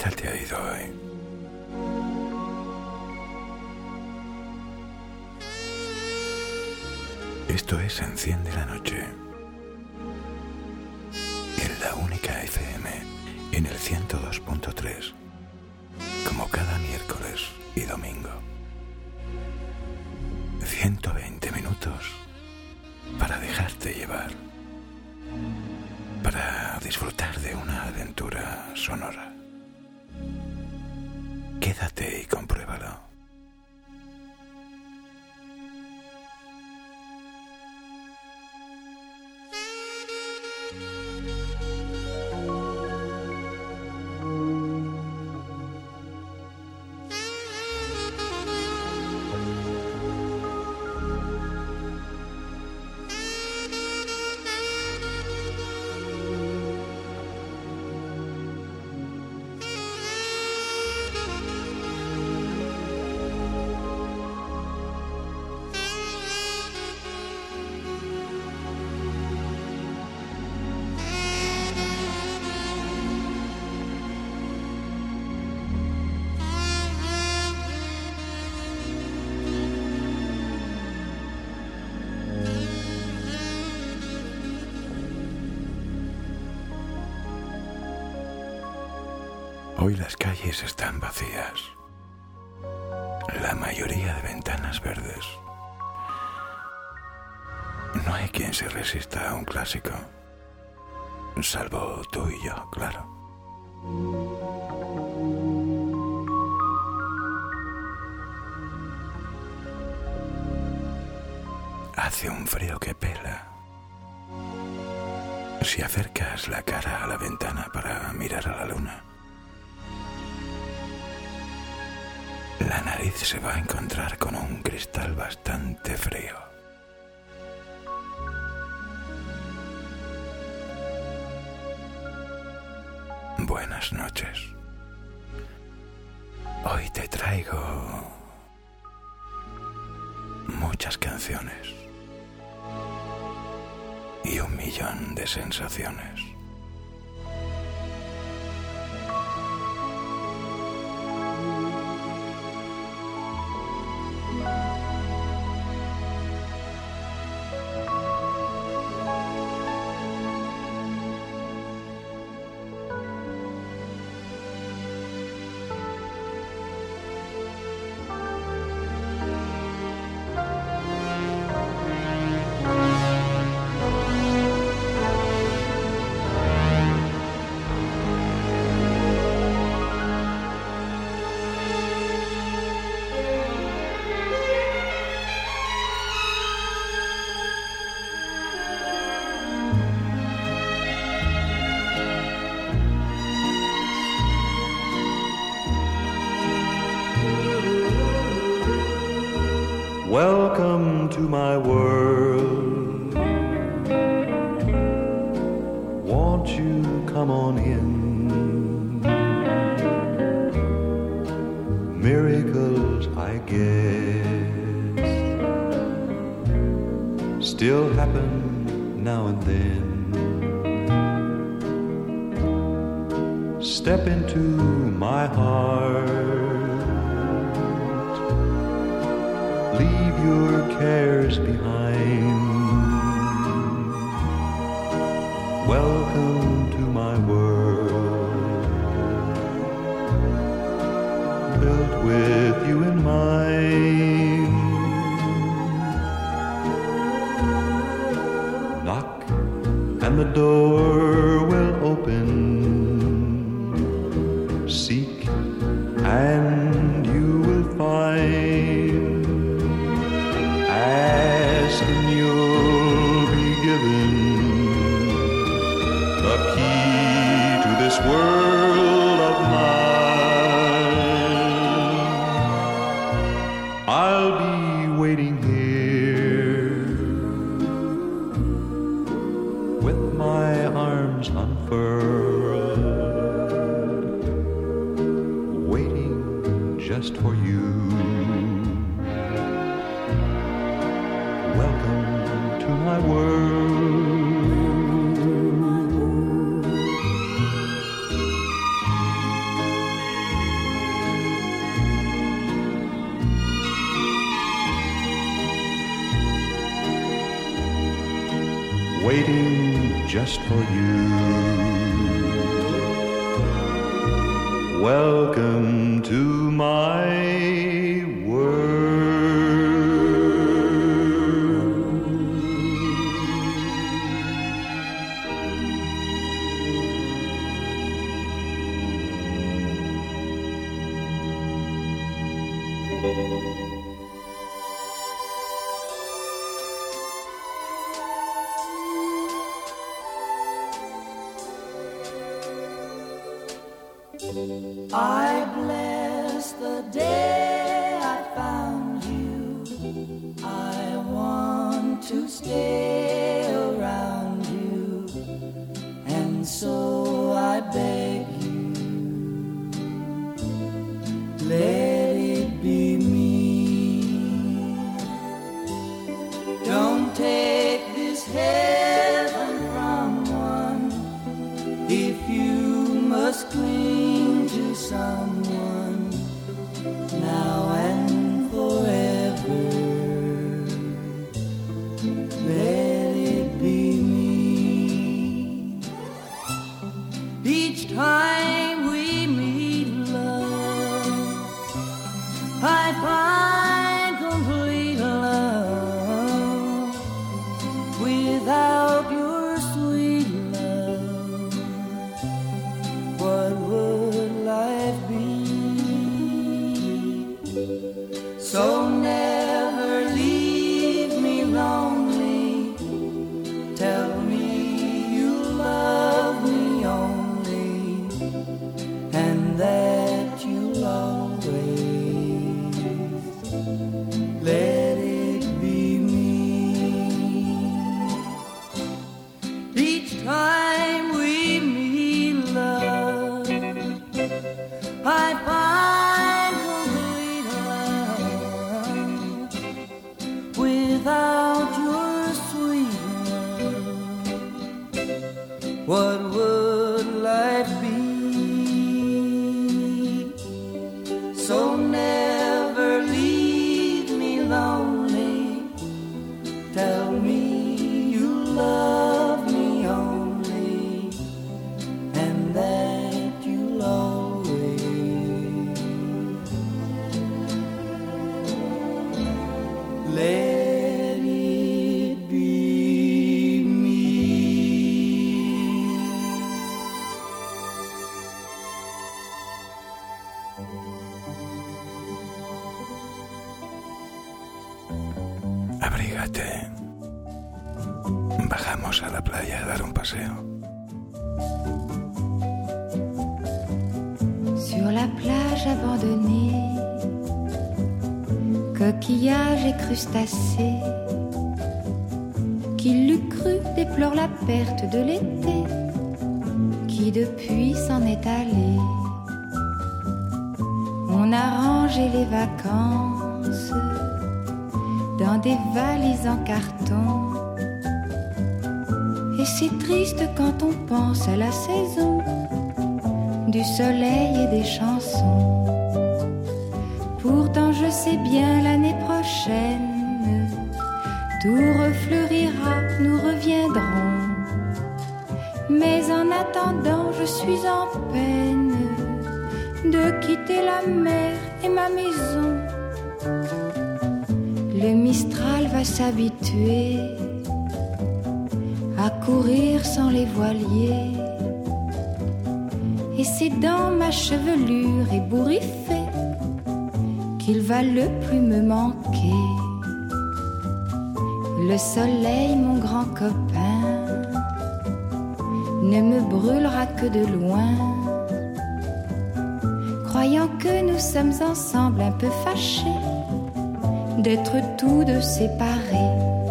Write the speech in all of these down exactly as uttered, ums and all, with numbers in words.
tal te ha ido hoy? Esto es Enciende la Noche, en la única F M, en el ciento dos punto tres, como cada miércoles y domingo. ciento veinte minutos para dejarte llevar, para disfrutar de una aventura sonora. Quédate y compruébalo. Hoy las calles están vacías, la mayoría de ventanas verdes. No hay quien se resista a un clásico, salvo tú y yo, claro. Hace un frío que pela. Si acercas la cara a la ventana para mirar a la luna, la nariz se va a encontrar con un cristal bastante frío. Buenas noches. Hoy te traigo muchas canciones y un millón de sensaciones. Welcome to my world. Won't you come on in? Miracles, I guess, still happen now and then. Step into my heart. Leave your cares behind. Welcome to my world, built with you in mind. Knock and the door will open. Seek and you will find. Ask and you'll be given the key to this world of mine. I'll be waiting here with my arms unfurled, waiting just for you. Welcome to my world. waiting just for you. Welcome to my world. I bless the day I found you. I want to stay around you, and so I beg you, let it be me. Don't take this heaven from one if you must cling to someone now and forever. Let it be me. Each time we meet, love, I find complete love without your sweet love. What would life be? So never leave me lonely. Tell me you love me only, and that you'll always let it be me. Each time we meet, love, I find complete love without your sweet love. What would life be? So never leave me lonely. Tell me you love me only, and that you'll always let it be me. Abrígate. Bajamos a la playa a dar un paseo. Sur la plage abandonnée, coquillages et crustacés, qui l'eût cru déplore la perte de l'été, qui depuis s'en est allé. On a rangé les vacances dans des valises en carton, et c'est triste quand on pense à la saison du soleil et des chansons. Pourtant je sais bien l'année prochaine tout refleurira, nous reviendrons. Mais en attendant je suis en peine de quitter la mer et ma maison. Le Mistral va s'habituer à courir sans les voiliers, et c'est dans ma chevelure ébouriffée qu'il va le plus me manquer. Le soleil, mon grand copain, ne me brûlera que de loin, croyant que nous sommes ensemble un peu fâchés d'être tous deux séparés.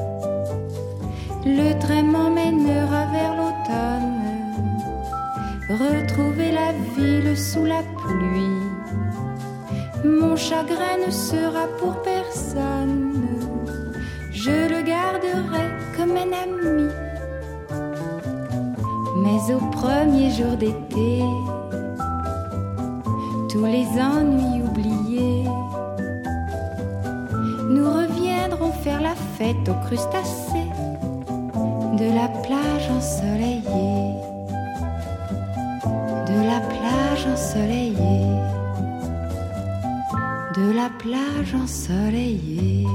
Le train m'emmènera vers l'automne, retrouver la ville sous la pluie. Mon chagrin ne sera pour personne, je le garderai comme un ami. Mais au premier jour d'été, tous les ennuis oubliés, nous reviendrons faire la fête aux crustacés de la plage plage ensoleillée, de la plage ensoleillée, de la plage ensoleillée.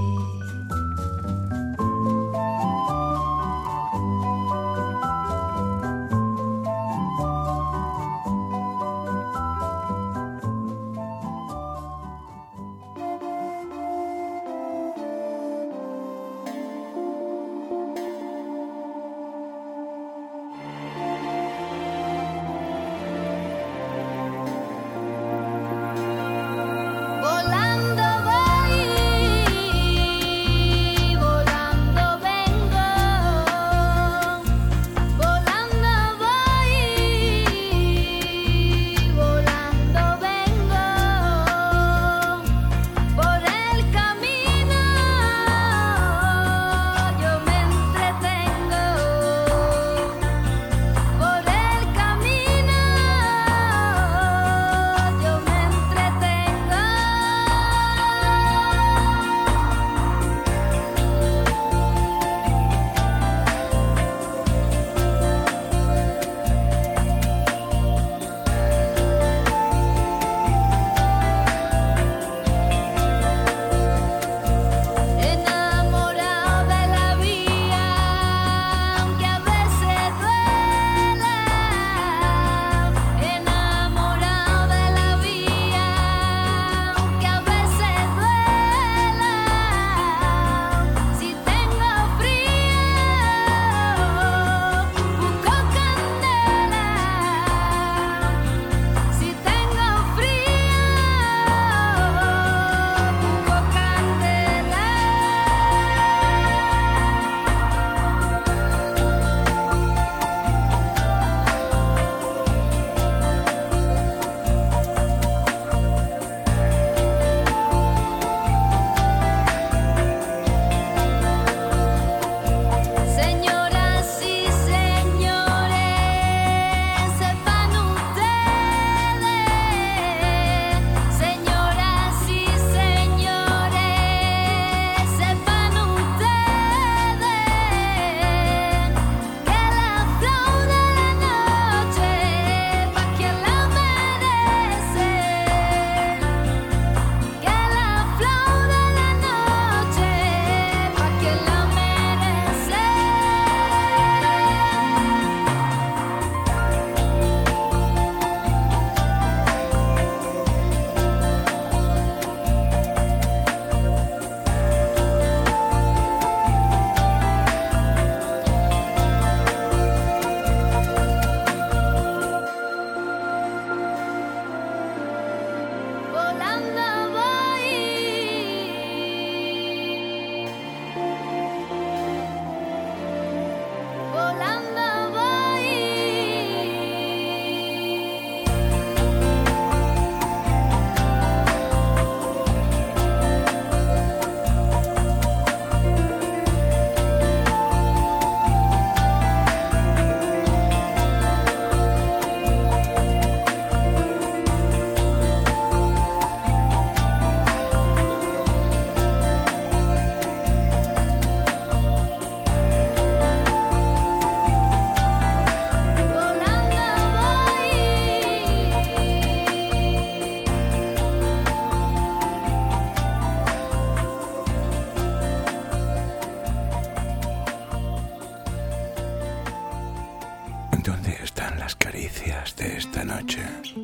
caricias de esta noche.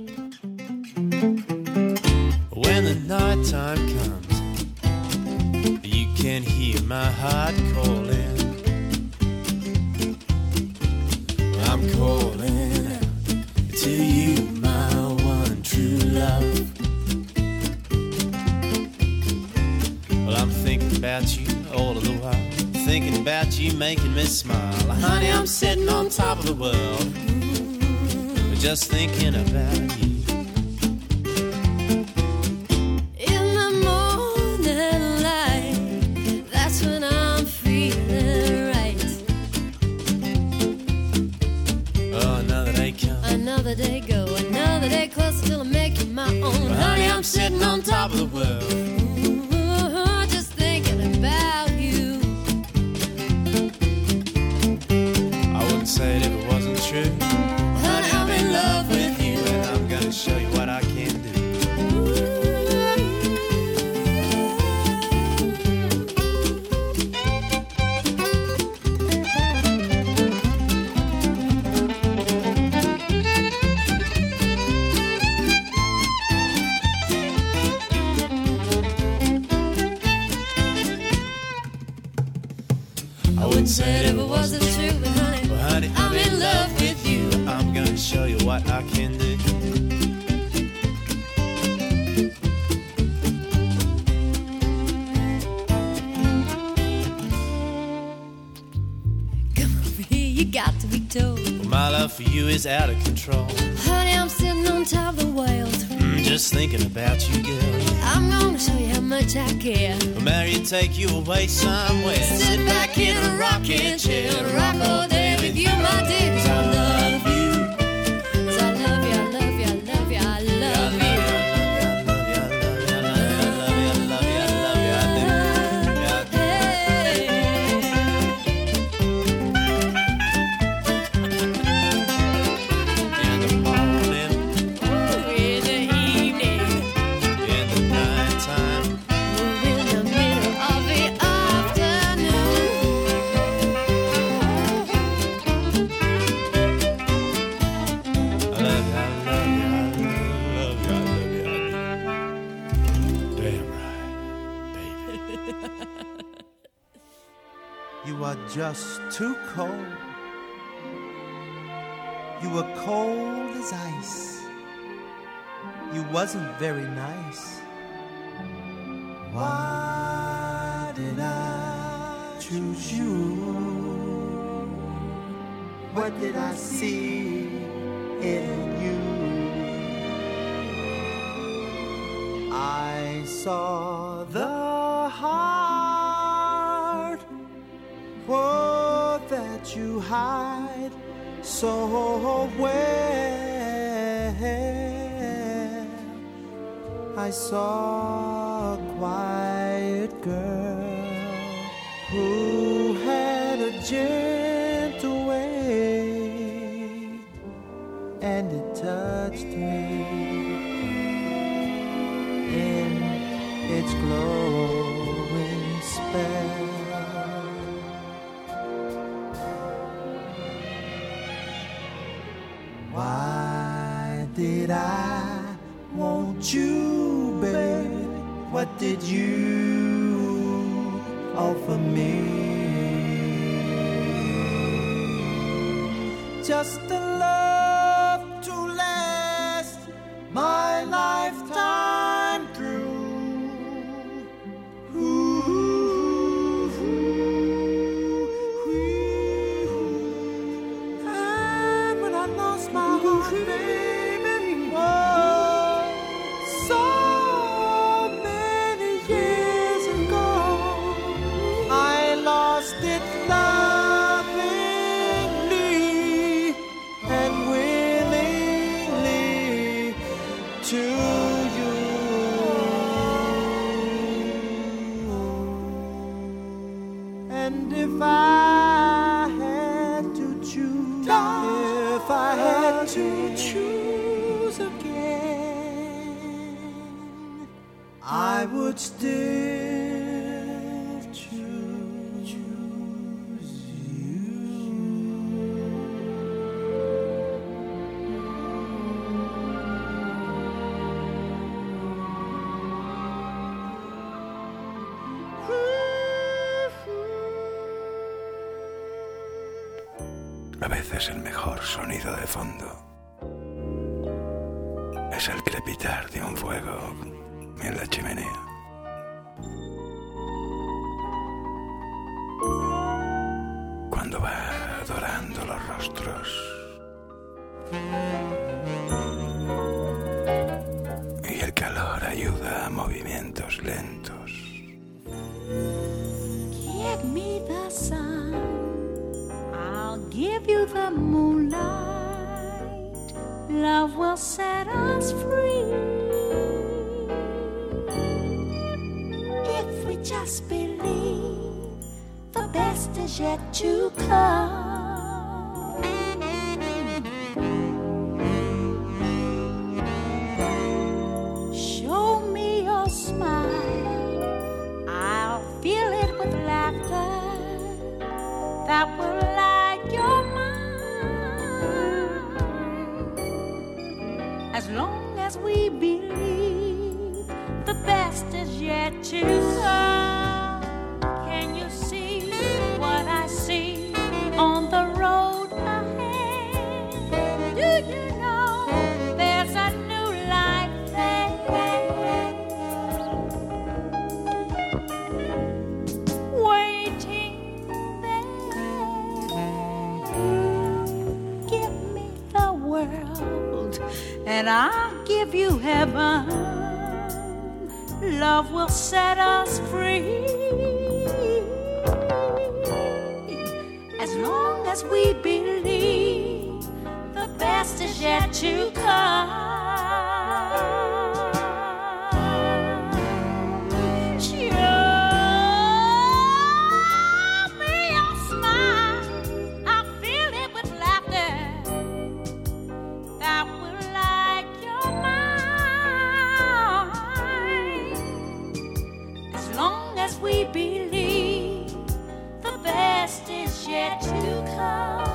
When the night time comes, you can hear my heart calling. I'm calling out to you, my one true love. Well, I'm thinking about you all of the while, thinking about you making me smile. Honey, I'm sitting on top of the world, just thinking about you. In the morning light, that's when I'm feeling right. Oh, another day comes, another day go, another day closer till I make you my own. well, honey, I'm sitting on top of the world, Ooh, just thinking about you. I and said if it wasn't true, but honey, well, honey, I'm, I'm in love with you. I'm gonna show you what I can do. Come over here, you got to be told. Well, my love for you is out of control. Honey, I'm sitting on top of the world. Mm, just thinking about you, girl. I'm gonna show you how much I care. Well, marry and take you away somewhere. Sit back in a rocking chair, rock all day with you, my dear. 'Cause I love you. 'Cause I love you, I love you, I love you, I love you. Just too cold. You were cold as ice. You wasn't very nice. Why did I choose you? What did I see in you? I saw the heart, oh, that you hide so well. I saw a quiet girl who had a gentle way, and it touched me in its glowing spell. Why did I want you, baby? What did you offer me? Just a love to last my lifetime through. Ooh, ooh, ooh. And when I lost my heart, baby, oh, so many years ago, I lost it lovingly and willingly to you. And if I had to choose, if I had to choose again, I would still choose you. A veces el mejor sonido de fondo es el crepitar de un fuego en la chimenea. Cuando va dorando los rostros y el calor ayuda a movimientos lentos. Give me the sun, I'll give you the moonlight. Love will set us free if we just believe the best is yet to come. Show me your smile, I'll fill it with laughter that will light your mind. As long as we believe the best is yet to come. Can you see what I see? give you heaven. Love will set us free. As long as we believe, the best is yet to come. We believe the best is yet to come.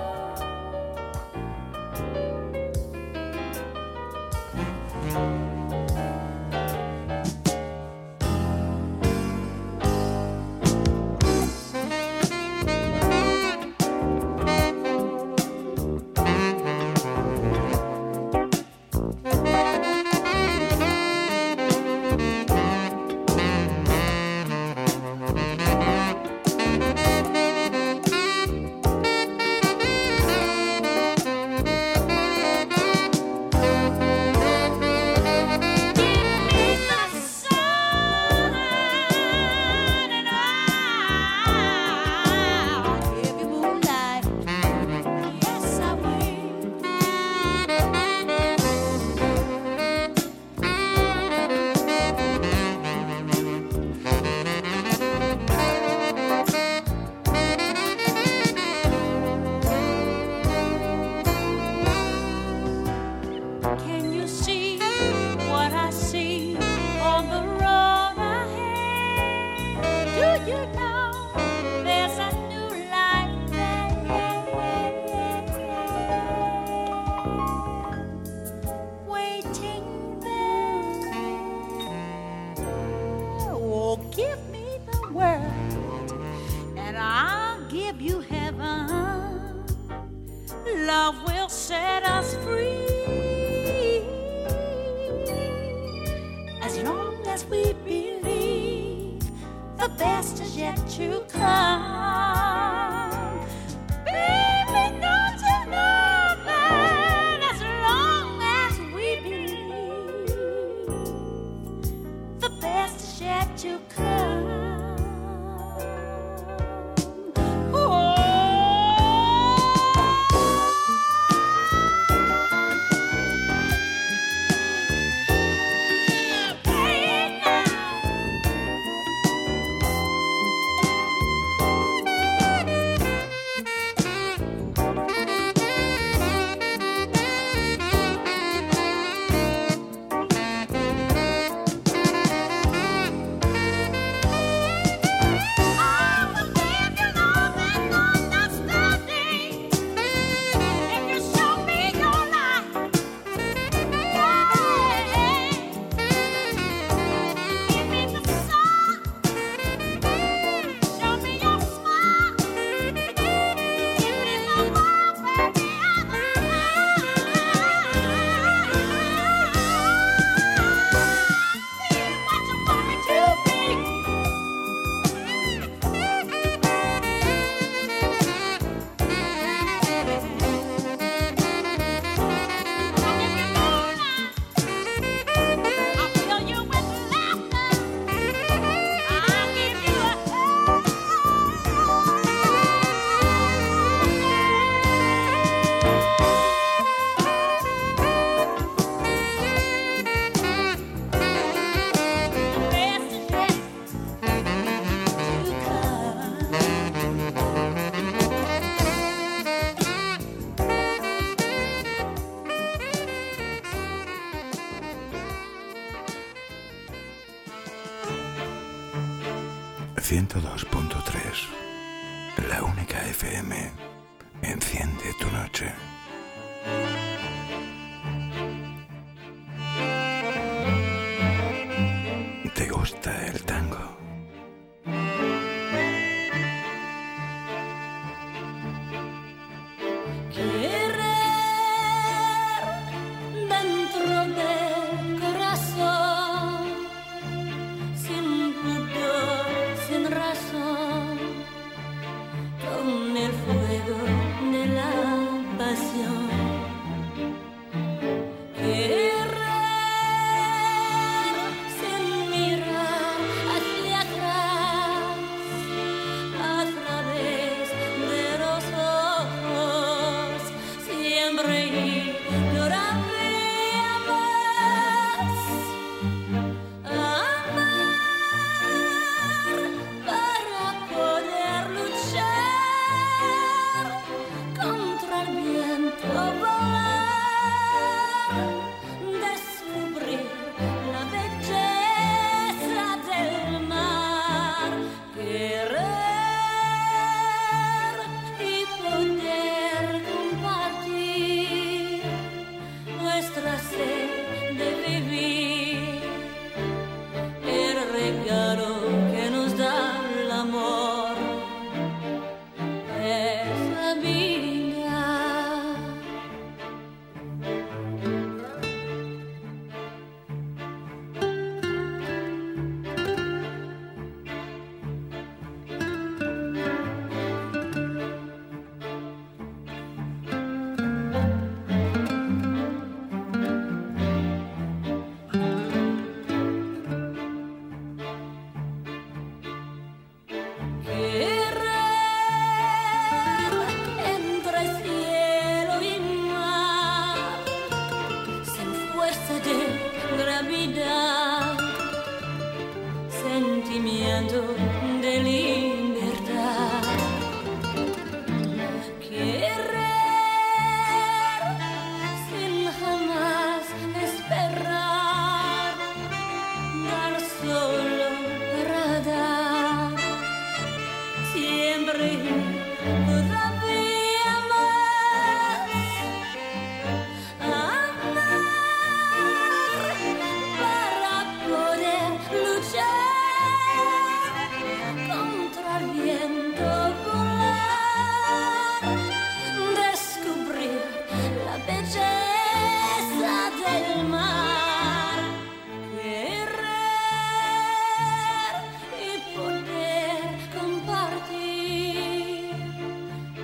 ciento dos punto tres, la única F M. Enciende tu noche. ¿Te gusta el tango? Querer sentimiento de libertad. Querer sin jamás esperar, dar solo para dar, siempre todavía más. Amar para poder luchar contra el viento, volar, descubrir la belleza del mar, querer y poder compartir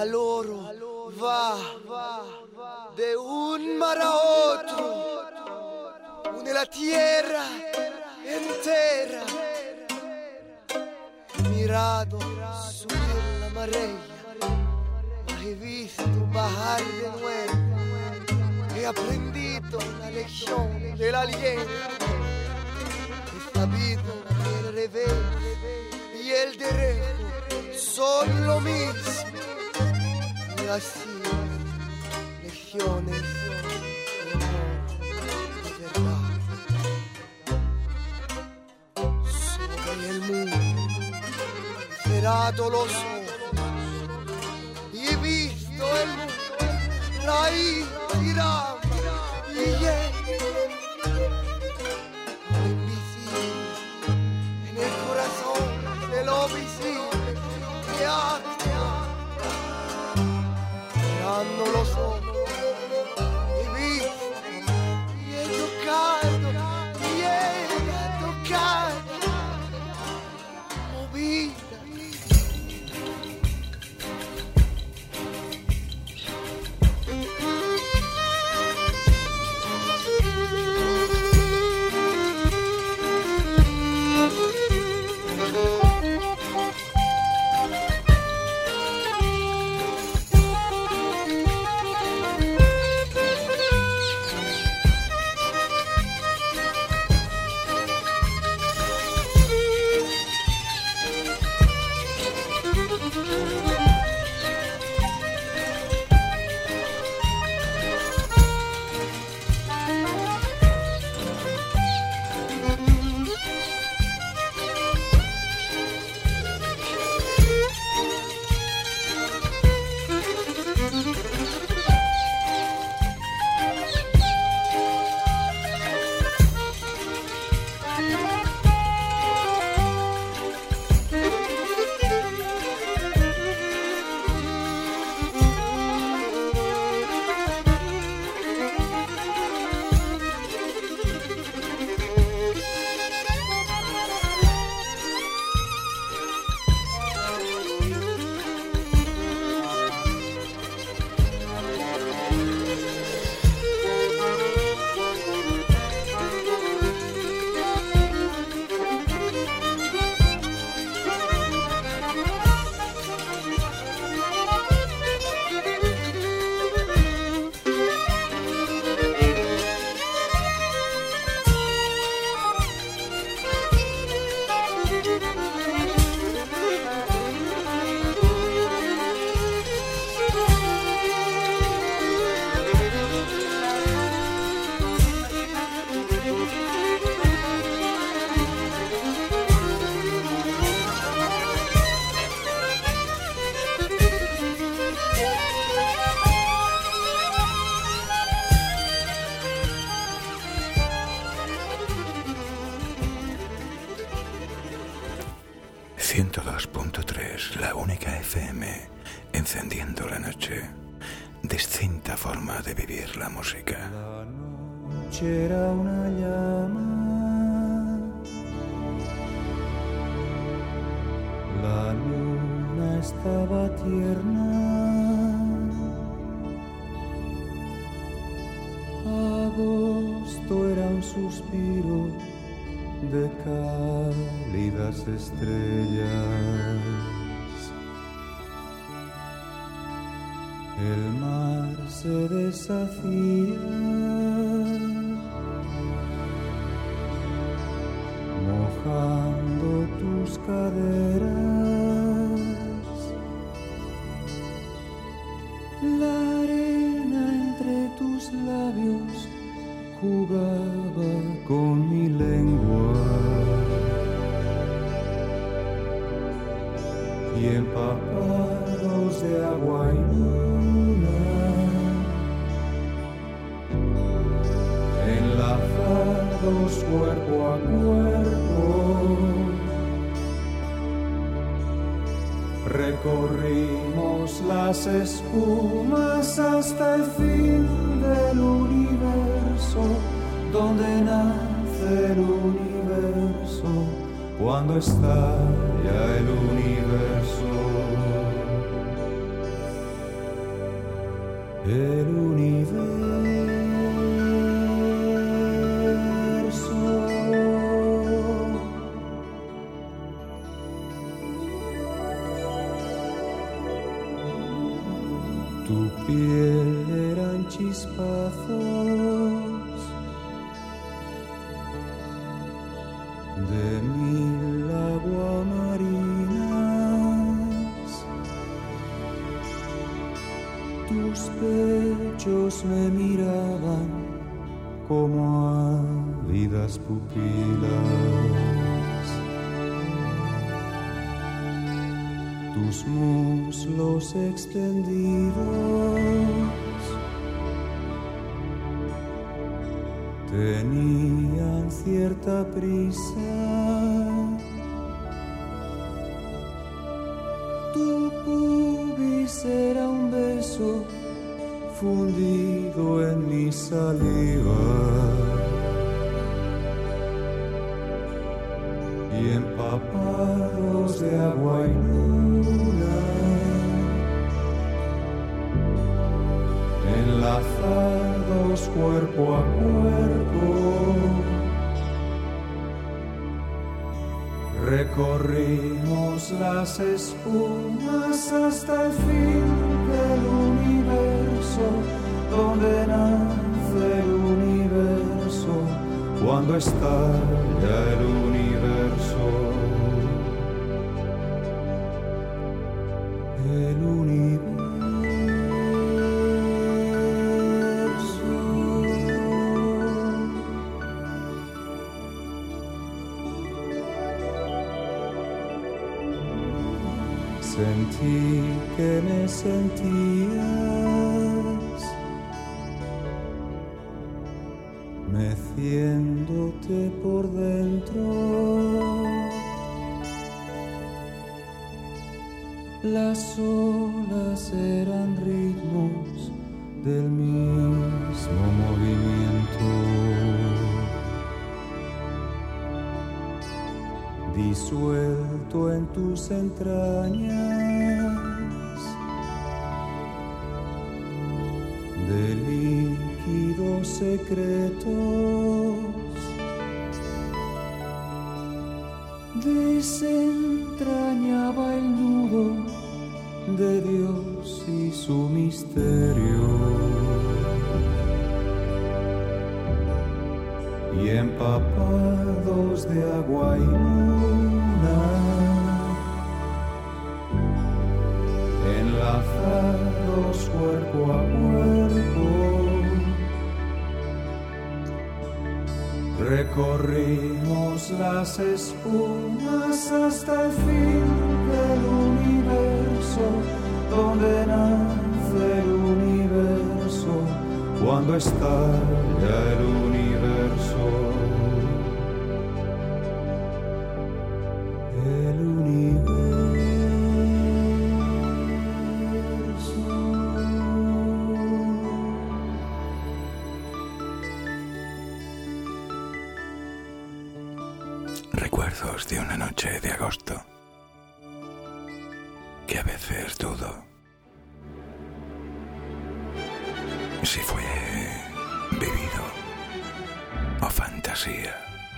al oro va de un mar a otro, une la tierra entera. He mirado subir la marea, he visto bajar de nuevo, he aprendido la lección del aliento, he sabido que el revés y el derecho son lo mismo, y así lecciones de amor y verdad. Sobre el mundo he cerrado los ojos y he visto el mundo raíz y rama y hielo, lo invisible en el corazón de lo visible que actúa. Cerrando los ojos he visto y he tocado y he tocado movida. ciento dos punto tres, la única F M, encendiendo la noche. Distinta forma de vivir la música. La noche era una llama, la luna estaba tierna, agosto era un suspiro de cálidas estrellas. El mar se deshacía, mojando tus caderas. La arena entre tus labios jugaba con mi lengua y empapados de agua y luna, enlazados cuerpo a cuerpo, recorrimos las espumas hasta el fin del universo, donde nace el universo, cuando estalla el universo. el universo. Tu piel eran chispazos de mil aguamarinas. Tus pechos me miraban como ávidas pupilas. Tus muslos extendidos tenían cierta prisa. Tu pubis era un beso fundido en mi saliva y empapados de agua y luna, enlazados cuerpo a cuerpo, recorrimos las espumas hasta el fin del universo, donde nace el universo, cuando estalla el universo. El universo. Sentí que me sentías, meciéndote por dentro. Las olas eran ritmos del mismo movimiento. Disuelto en tus entrañas de líquidos secretos, desentrañaba el nudo de Dios y su misterio, y empapados de agua y luna, enlazados cuerpo a cuerpo, recorrimos las espumas hasta el fin del universo, donde nace el universo, cuando estalla el universo. El universo. Recuerdos de una noche de agosto que a veces dudo si fue vivido o fantasía.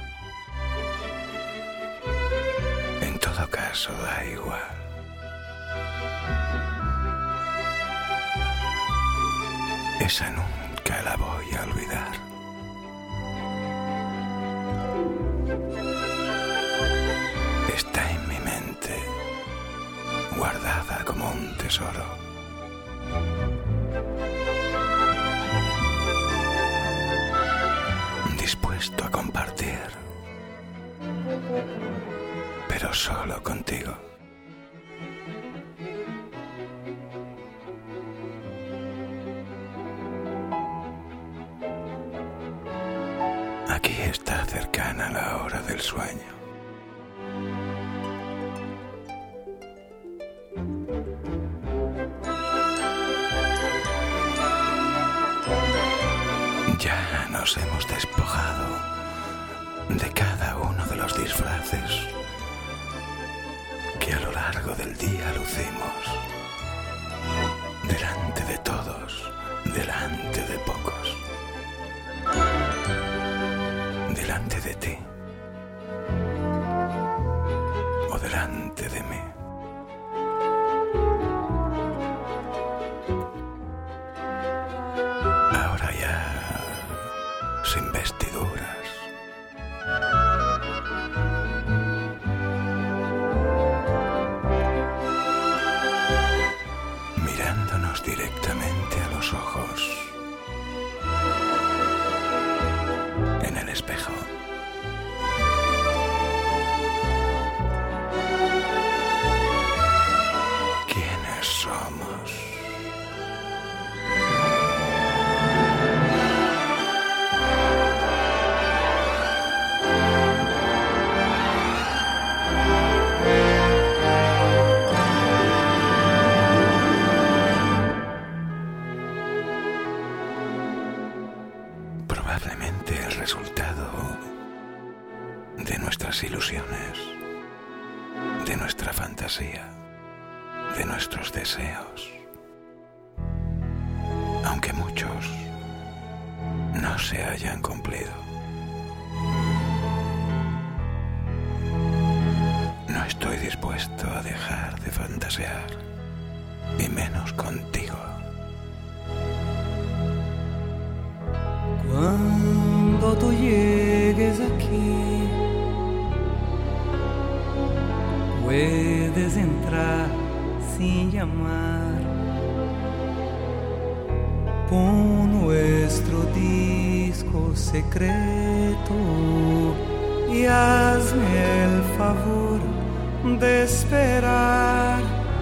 En todo caso da igual. Esa nunca la voy a olvidar. Está en mi mente, guardada como un tesoro. Dispuesto a compartir, pero solo contigo. Aquí está cercana la hora del sueño. Ya nos hemos despojado de cada uno de los disfraces que a lo largo del día lucimos delante de todos delante de pocos, delante de ti o delante de mí. Ahora ya sin vestiduras, mirándonos directamente a los ojos en el espejo. ¿Quiénes somos? Probablemente el resultado de nuestras ilusiones, de nuestra fantasía, de nuestros deseos, aunque muchos no se hayan cumplido. No estoy dispuesto a dejar de fantasear, y menos contigo. Cuando tú llegues aquí, puedes entrar sin llamar. Pon nuestro disco secreto y hazme el favor de esperar.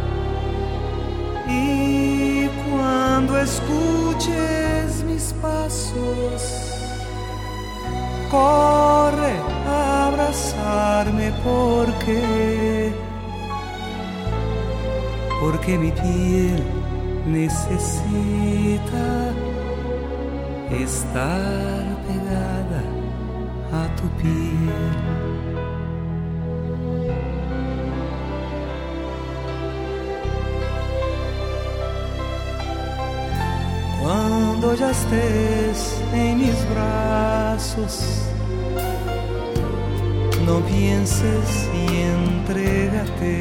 Y cuando escuches mis pasos, corre a abrazarme porque, porque mi piel necesita estar pegada a tu piel. Cuando ya estés en mis brazos, no pienses y entrégate.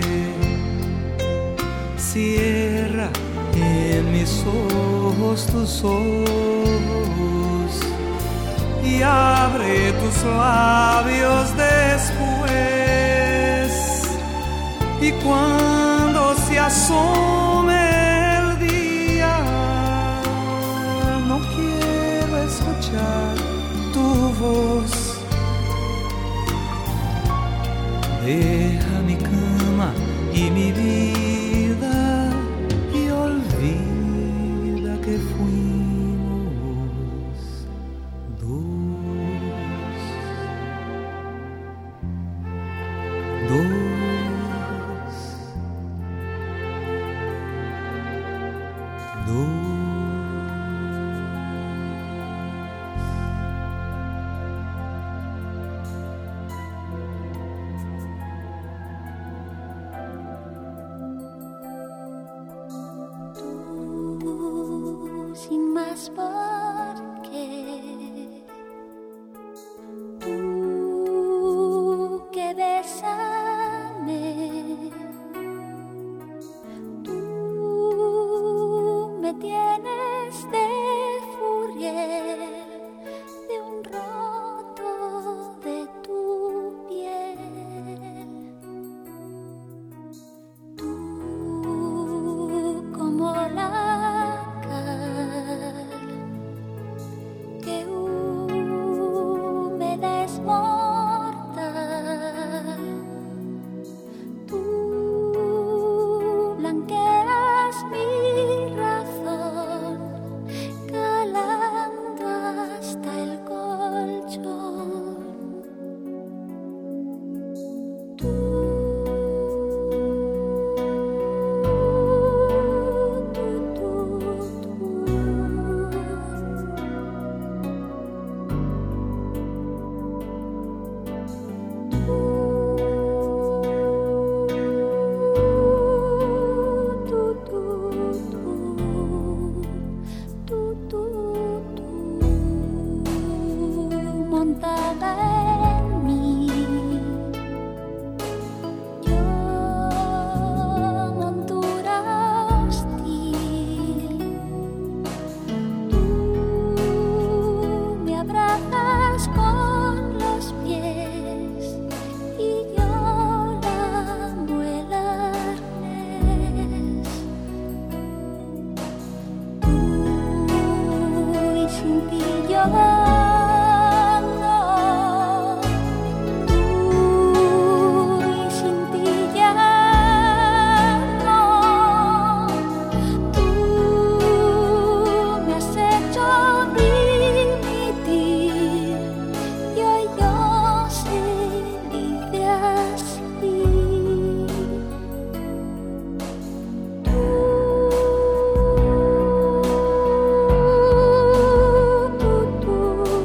Cierra en mis ojos tus ojos y abre tus labios después. Y cuando se asome el día, no quiero escuchar tu voz. Deja mi cama y mi vida y olvida que fuimos dos, dos, dos. Sin más por qué, tú que bésame, tú me tienes de furia, de un roto de tu piel, tú como la estaba en mí. Yo, montura hostil, tú me abrazas con los pies y yo lamo el arnés. Tú y sin ti yo no, tú y sin ti ya no, tú me has hecho dimitir y hoy yo seguiré así. Tú, tú, tú,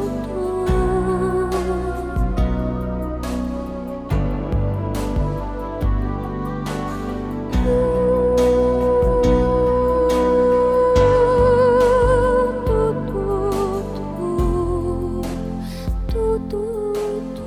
tú, tú, tú, tú.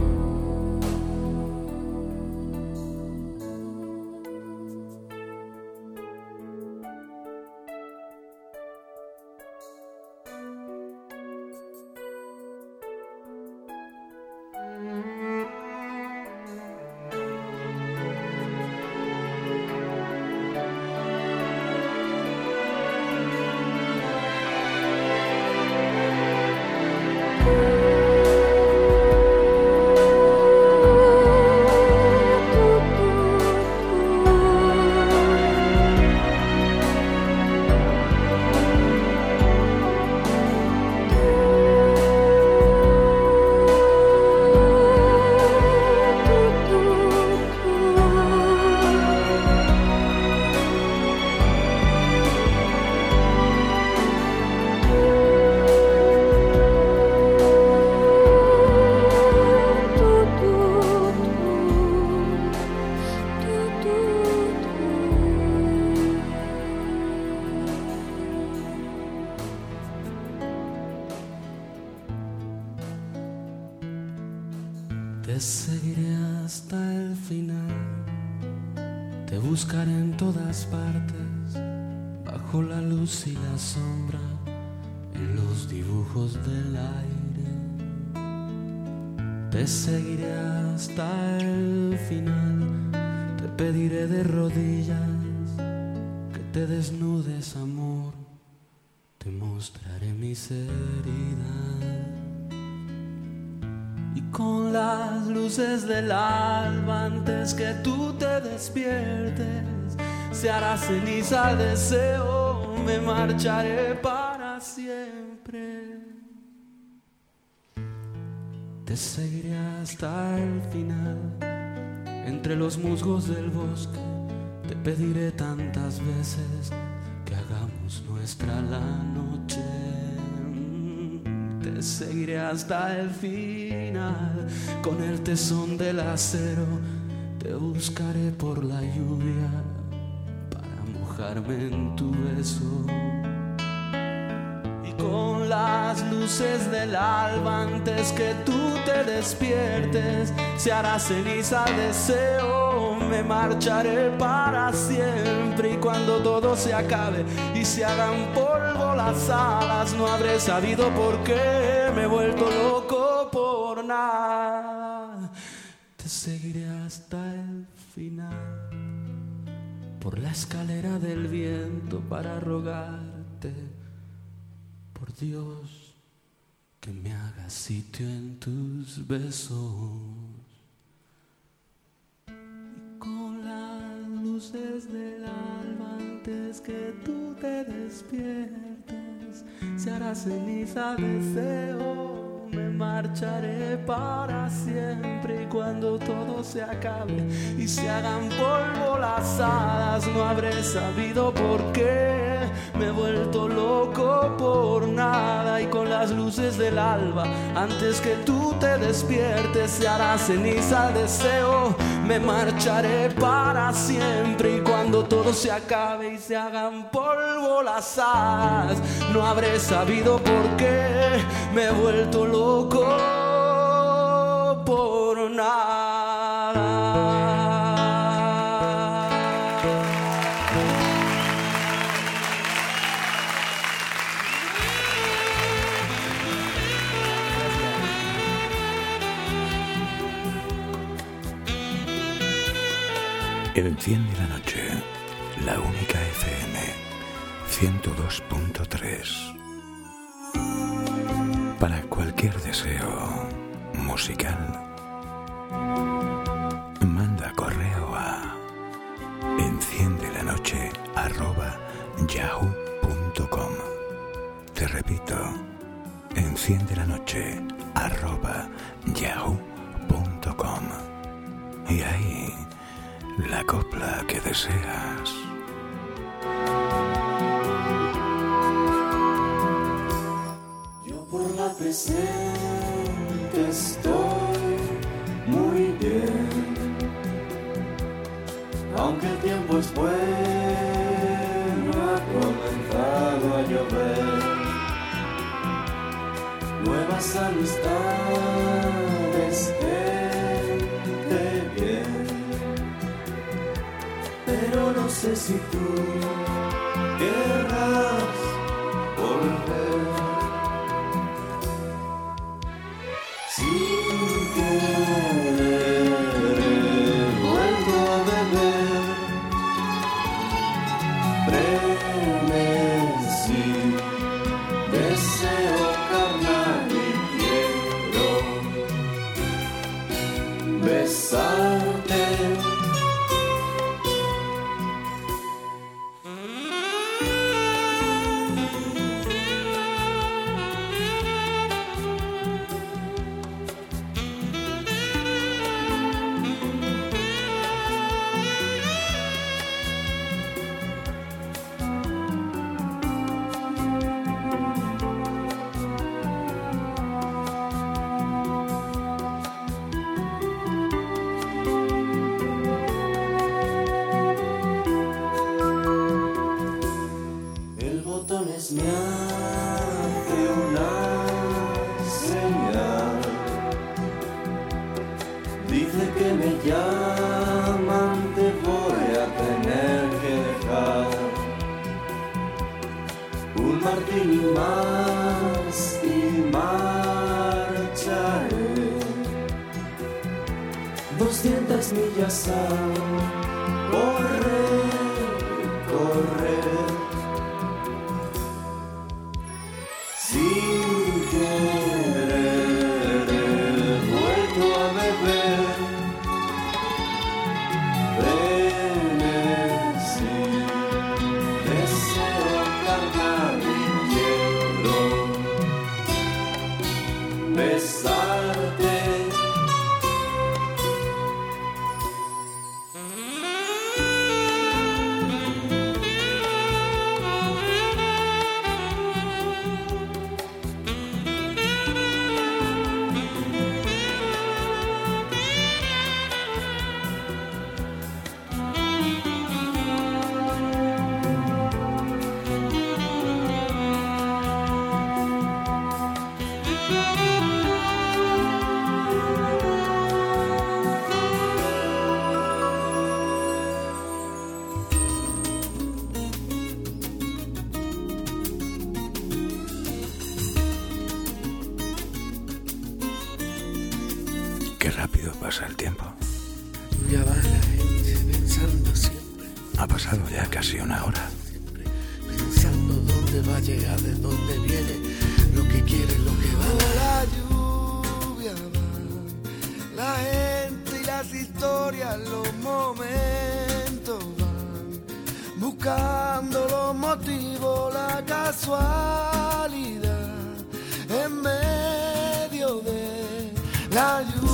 Te seguiré hasta el final, te buscaré en todas partes, bajo la luz y la sombra, en los dibujos del aire. Te seguiré hasta el final, te pediré de rodillas que te desnudes, amor, te mostraré mis heridas. Y con las luces del alba, antes que tú te despiertes, se hará ceniza el deseo, me marcharé para siempre. Te seguiré hasta el final, entre los musgos del bosque, te pediré tantas veces que hagamos nuestra la noche. Te seguiré hasta el final, con el tesón del acero, te buscaré por la lluvia para mojarme en tu beso. Y con las luces del alba, antes que tú te despiertes, se hará ceniza el deseo, me marcharé para siempre. Y cuando todo se acabe y se hagan polvo las alas, no habré sabido por qué me he vuelto loco por nada. Te seguiré hasta el final, por la escalera del viento, para rogarte, por Dios, que me hagas sitio en tus besos. Y con las luces del alba, antes que tú te despiertes, se hará ceniza deseo, me marcharé para siempre. Y cuando todo se acabe y se hagan polvo las hadas, no habré sabido por qué me he vuelto loco por nada. Y con las luces del alba, antes que tú te despiertes, se hará ceniza el deseo, me marcharé para siempre. Y cuando todo se acabe y se hagan polvo las hadas, no habré sabido por qué me he vuelto loco Enciende la noche, la única F M ciento dos punto tres. Para cualquier deseo musical, manda correo a enciende la noche arroba yahoo punto com. Te repito, enciende la noche arroba yahoo punto com. Y ahí la copla que deseas. Yo por la presente estoy muy bien, aunque el tiempo es bueno, ha comenzado a llover. Nuevas amistades, gente bien, pero no sé si tú querrás volver. Sin querer vuelvo a beber, frenesí, deseo carnal y quiero besarte. Me hace una señal, dice que me llaman, te voy a tener que dejar. Un martini más y marcharé doscientas millas a correr, correr. Sin querer he vuelto a beber, frenesí, deseo carnal y quiero besarte. Qué rápido pasa el tiempo. Ya va la gente pensando siempre. Ha pasado ya casi una hora. Siempre pensando dónde va a llegar, de dónde viene, lo que quiere, lo que va. La lluvia va, la gente y las historias, los momentos van, buscando los motivos, la casualidad, en medio de la lluvia.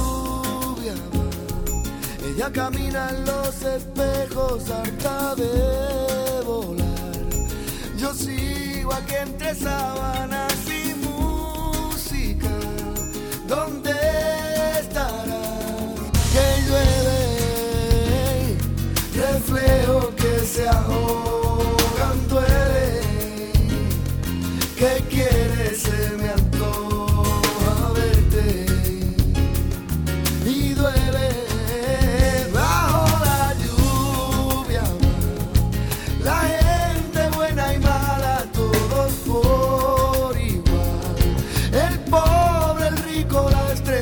Ella camina en los espejos harta de volar. Yo sigo aquí entre sábanas y música. ¿Dónde estará? Que llueve, reflejo que se ahogan, duele. ¿Qué quieres? Se me antoja verte y duele. Por igual, el pobre, el rico, la estrella.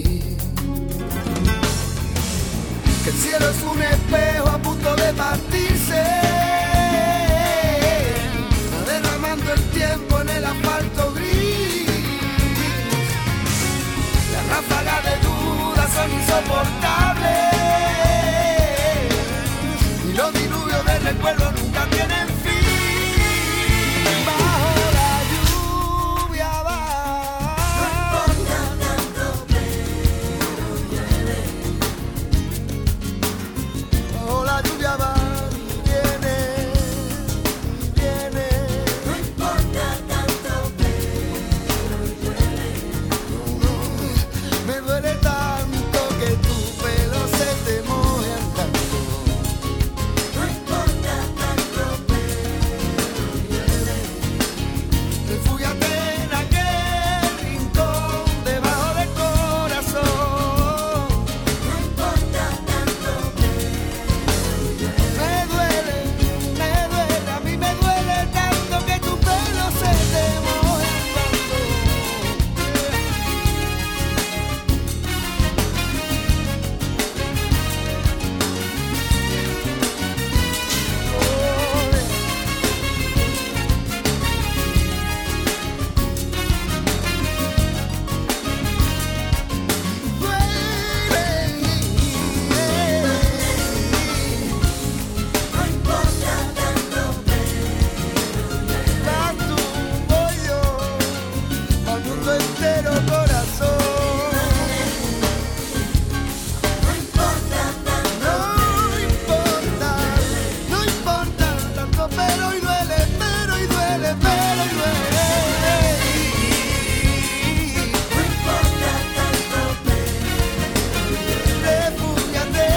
Que el cielo es un espejo a punto de partirse, derramando el tiempo en el asfalto gris. Las ráfagas de dudas son insoportables y los diluvios de recuerdo nunca tienen fin. Bajo la lluvia va, no importa tanto, pero llueve. Bajo la lluvia va y viene, y viene. No importa tanto, pero llueve. No, me duele tanto que tu pelo se te moje andando. No importa tanto, pero llueve. Refúgiate en aquel rincón debajo del corazón. No importa tanto, pero llueve. Me duele, me duele, a mí me duele tanto que tu pelo se te moje andando. No importa tanto, tanto voy yo al mundo entero, corazón. No importa tanto, no importa, no importa tanto, pero y duele, pero y duele, pero y duele. No importa tanto, refúgiate,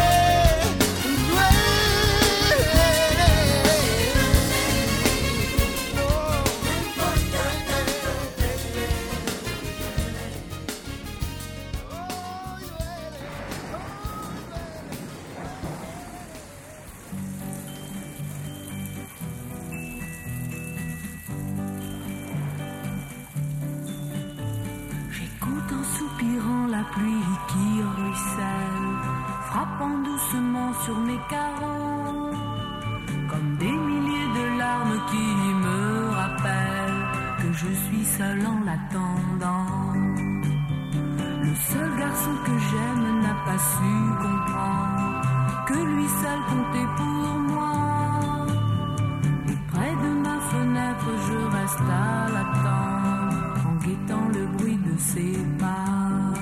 J'écoute en soupirant la pluie qui ruisselle, frappant doucement sur mes carreaux, comme des milliers de larmes qui me rappellent que je suis seul en l'attendant. Le seul garçon que j'aime n'a pas su comprendre que lui seul comptait pour moi. Et près de ma fenêtre, je reste à l'attendre, en guettant le bruit de ses pas.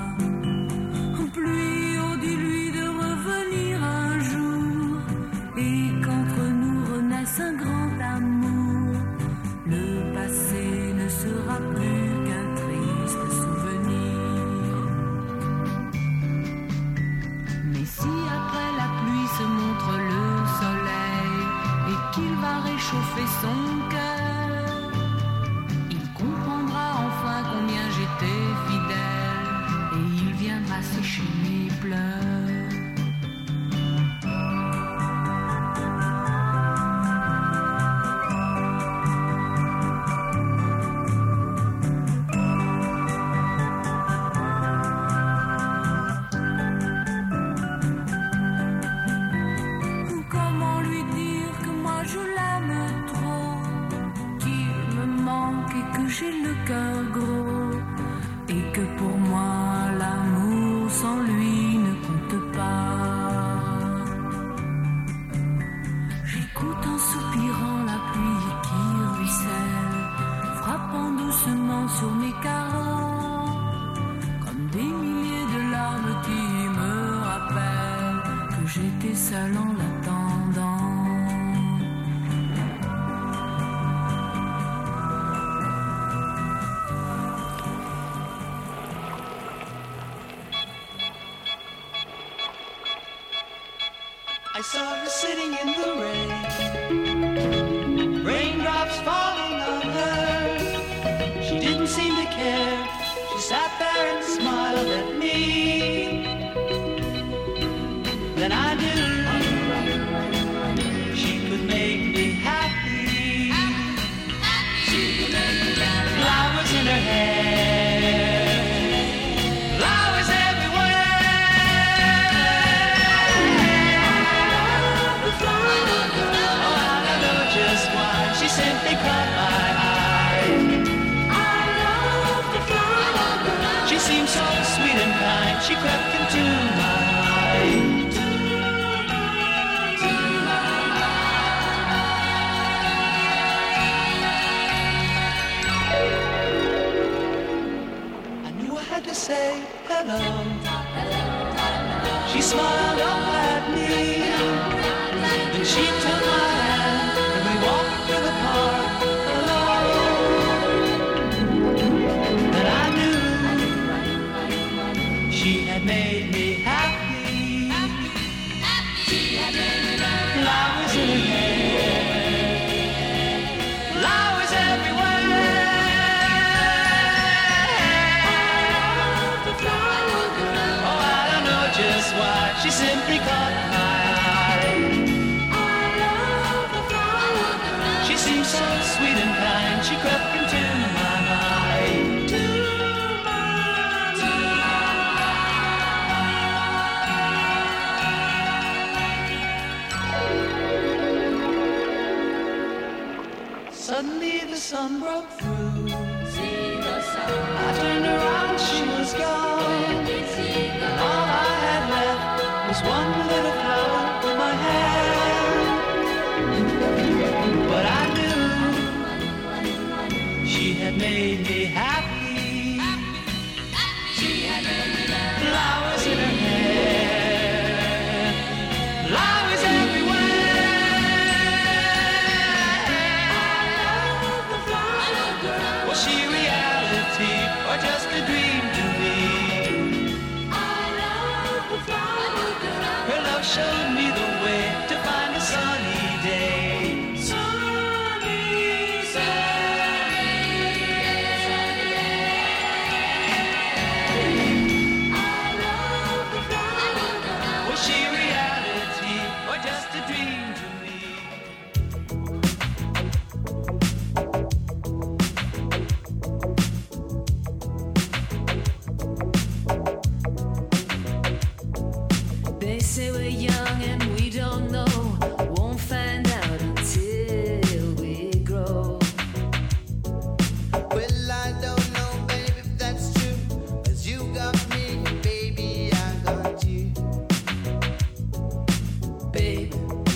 Pluie, oh dis-lui de revenir un jour, et qu'entre nous renaisse un grand amour. Le passé ne sera plus qu'un triste souvenir. Mais si après la pluie se montre le soleil, et qu'il va réchauffer son cœur, il comprendra enfin combien j'étais fidèle, et il viendra sécher mes pleurs. Comment lui dire que moi je l'aime trop, qu'il me manque et que j'ai le cœur gros, et que pour moi l'amour sans lui ne compte pas. J'écoute en soupirant la pluie qui ruisselle, frappant doucement sur mes carreaux, comme des milliers de larmes qui me rappellent que j'étais seul en l'attendant. I saw her sitting in the rain, raindrops falling on her. She didn't seem to care. She sat there and smiled at me. Then I knew she could make me happy. She could make me happy. Flowers in her hair, flowers everywhere. She smiled up at me, and she took my hand, and we walked through the park alone. And I knew she had made me happy. Flowers in her hair, flowers everywhere. Oh, I don't know just why, she simply caught my eye. She seemed so sweet and kind, she crept into my mind. Suddenly the sun broke through. I turned around, she was gone. All I had left was one little flower in my hand. But I knew she had made me happy. Flowers in her hair, flowers everywhere. Was she reality or just a dream to me? Her love showed me the way to find a sunny day. Sunny day. Was she reality or just a dream to me? They say we're young and we don't know. Won't find out until we grow. Well, I don't know, baby, if that's true. 'Cause you got me, baby, I got you. Babe,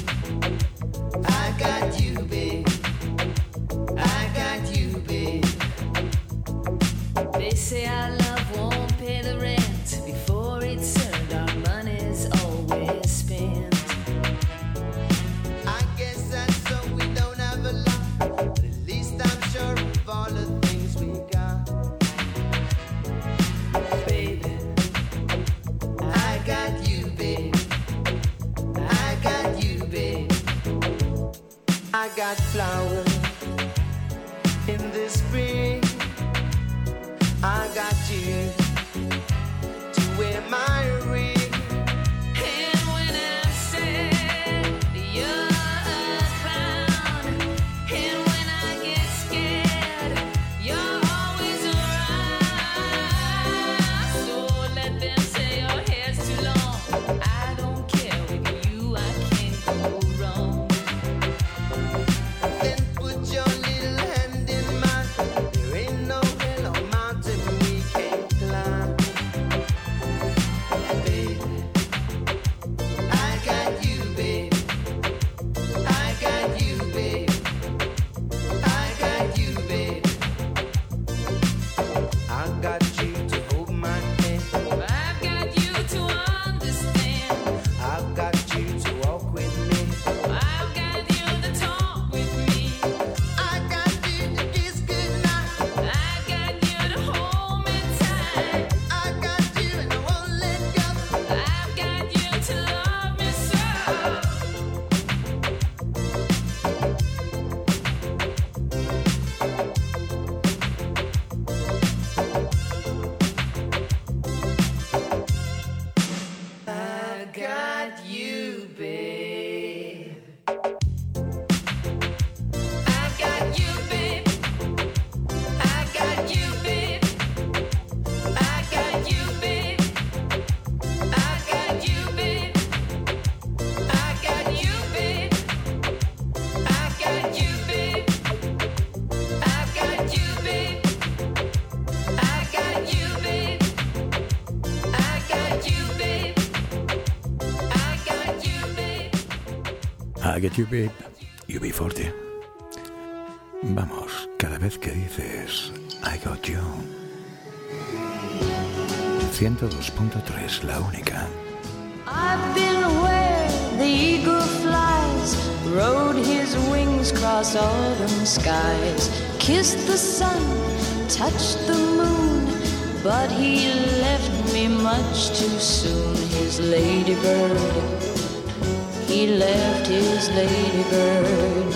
I got you, babe. I got you, babe. they say our love won't pay the rent. Before it's earned, our money's always spent. I guess that's so we don't have a lot. But at least I'm sure of all the things we got. Baby, I got you, babe. I got you, babe. I got flowers in the spring. I got you to wear my ring. and when I'm sad, you're around. And when I get scared, you're always around. So let them say your hair's too long. I don't care, with you I can't go wrong. Then put your little hand in mine. There ain't no hill or mountain we can't climb. Baby, I got you, babe. I got you, babe. I got you, babe. I got you to hold my hand. I've got you to understand. I've got you to walk with me. I've got you to talk with me. I got you to kiss goodnight. I've got you to hold me tight. I got you and I won't let go. I've got you to love me so. I got you, babe. I got you, babe. I got you, babe. I got you, babe. I got you, babe. I got you, babe. I got you, babe. I got you, babe. I got you, babe. I got you, babe. I got you, babe. I Get You Babe, U B cuarenta. Vamos, cada vez que dices I got you, ciento dos punto tres, la única. I've been where the eagle flies, rode his wings across autumn skies, kissed the sun, touched the moon, but he left me much too soon. His ladybird, he left his ladybird.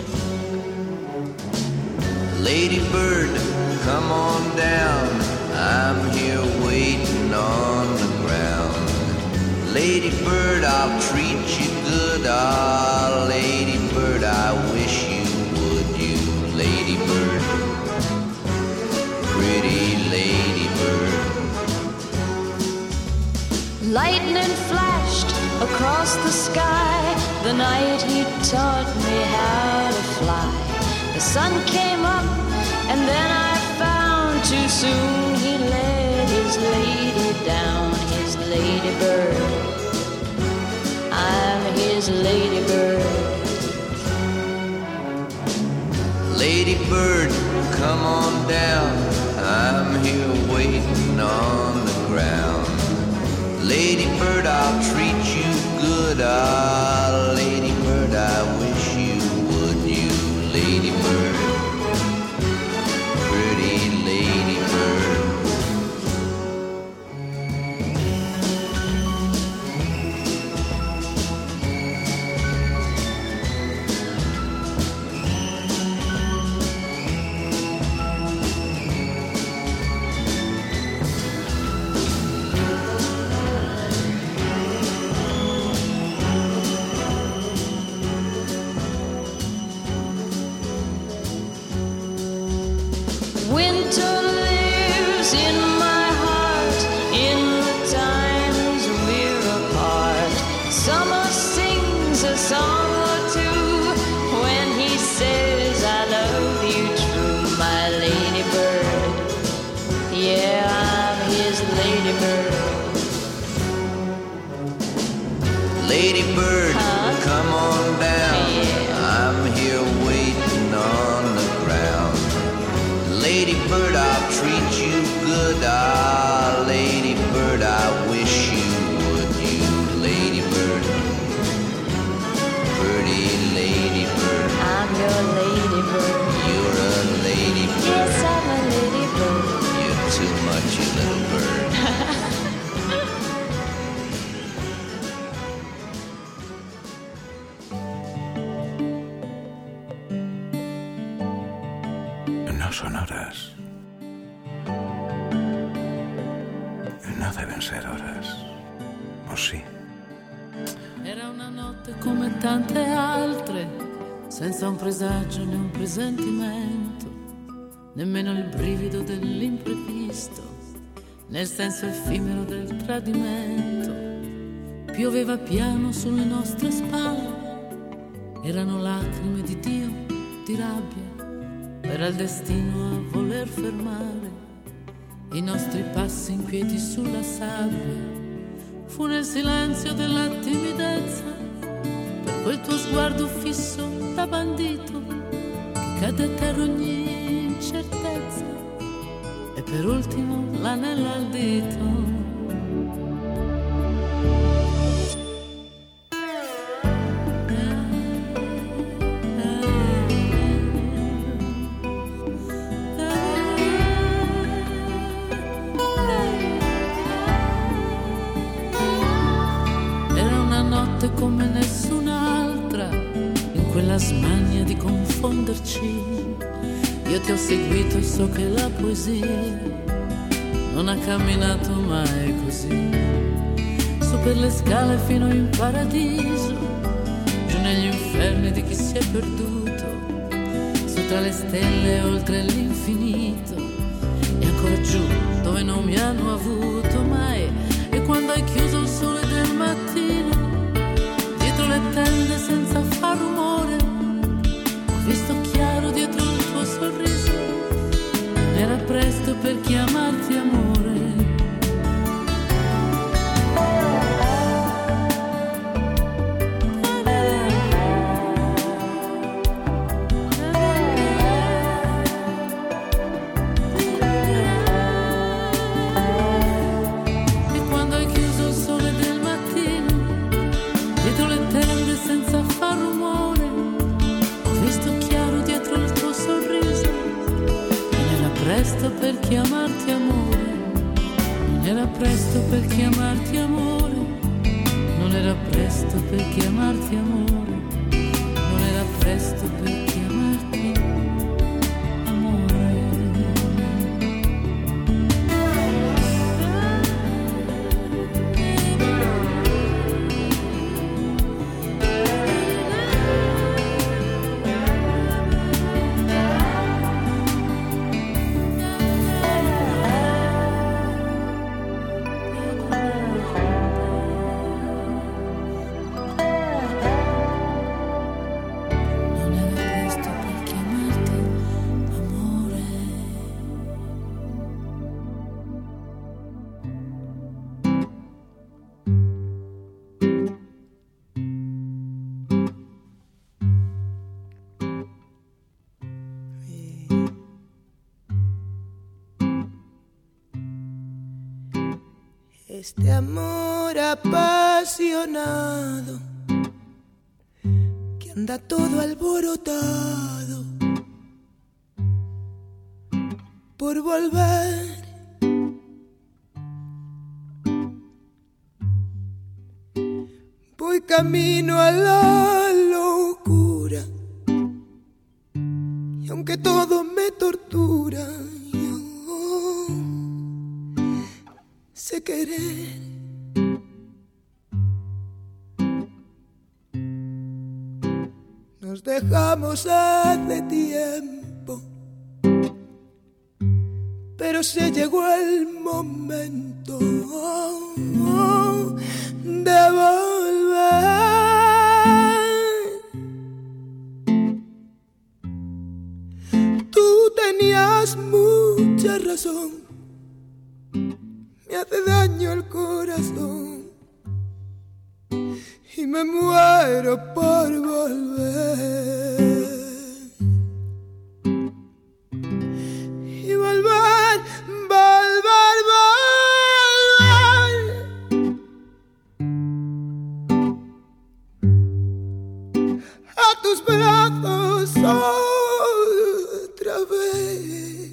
Ladybird, come on down, I'm here waiting on the ground. Ladybird, I'll treat you good, ah, ladybird, I wish you would, you ladybird, pretty ladybird. Lightning flashed across the sky the night he taught me how to fly. The sun came up and then I found too soon he let his lady down, his ladybird. I'm his ladybird. Ladybird, come on down, I'm here waiting on the ground. Ladybird, I'll treat you good, ah, ladybird, I wish you would, you ladybird, pretty ladybird. Winter lives in my heart in the times we're apart. Summer sings a song or two when he says I love you true, my ladybird. Yeah, I'm his ladybird. Ladybird, huh? Come on down, yeah. I'm here waiting on the ground. Ladybird, I'll treat you good, ah, ladybird, I wish you would, you ladybird, pretty ladybird. I'm your ladybird. You're a ladybird. Yes, I'm a ladybird. You're too much, you little bird. No son horas. No deben ser horas. ¿O sí? Era una notte come tante altre, senza un presagio né un presentimento, nemmeno il brivido dell'imprevisto, nel senso effimero del tradimento. Pioveva piano sulle nostre spalle, erano lacrime di Dio, di rabbia. Era il destino a voler fermare i nostri passi inquieti sulla sabbia. Fu nel silenzio della timidezza, per quel tuo sguardo fisso da bandito, che cadde a terra ogni incertezza e per ultimo l'anello al dito. Come nessun'altra, in quella smania di confonderci, io ti ho seguito e so che la poesia non ha camminato mai così. Su per le scale fino in paradiso, giù negli inferni di chi si è perduto, su tra le stelle oltre l'infinito, e ancora giù dove non mi hanno avuto mai. E quando hai chiuso il sole del mattino, le tende senza far rumore, ho visto chiaro dietro il tuo sorriso, era presto per chiamarti amore. chiamarti amore, non era presto per chiamarti amore. Este amor apasionado que anda todo alborotado por volver. Voy camino a la locura y aunque todo me tortura, sé querer. Nos dejamos hace tiempo, pero se llegó el momento de volver. Tú tenías mucha razón, me hace daño el corazón y me muero por volver. Y volver, volver, volver a tus brazos otra vez.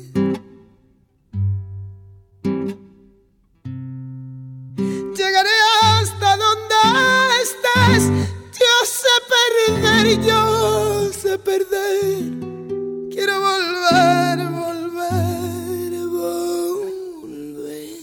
Llegaré hasta donde estés. Yo sé perder, yo sé perder. Quiero volver, volver, volver.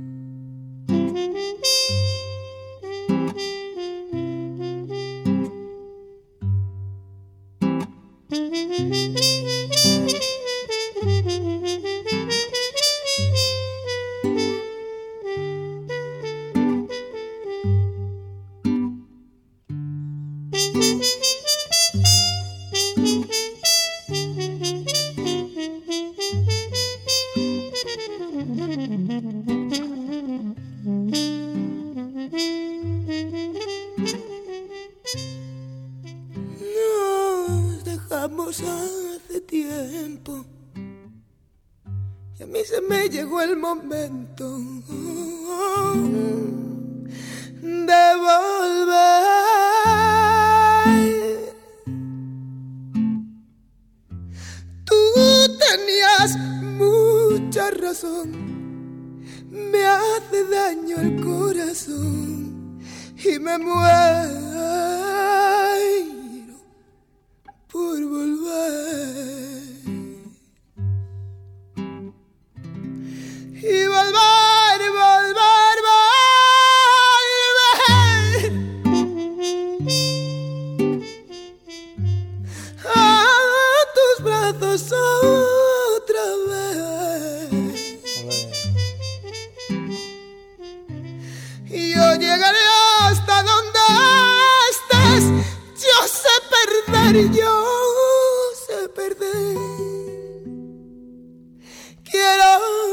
Nos dejamos hace tiempo y a mí se me llegó el momento de volver. Tú tenías mucha razón, me hace daño el corazón y me muero por volver. Y volver, volver, volver a tus brazos otra vez. Y yo llegaré hasta donde estés. Yo sé perder, yo sé perder. Quiero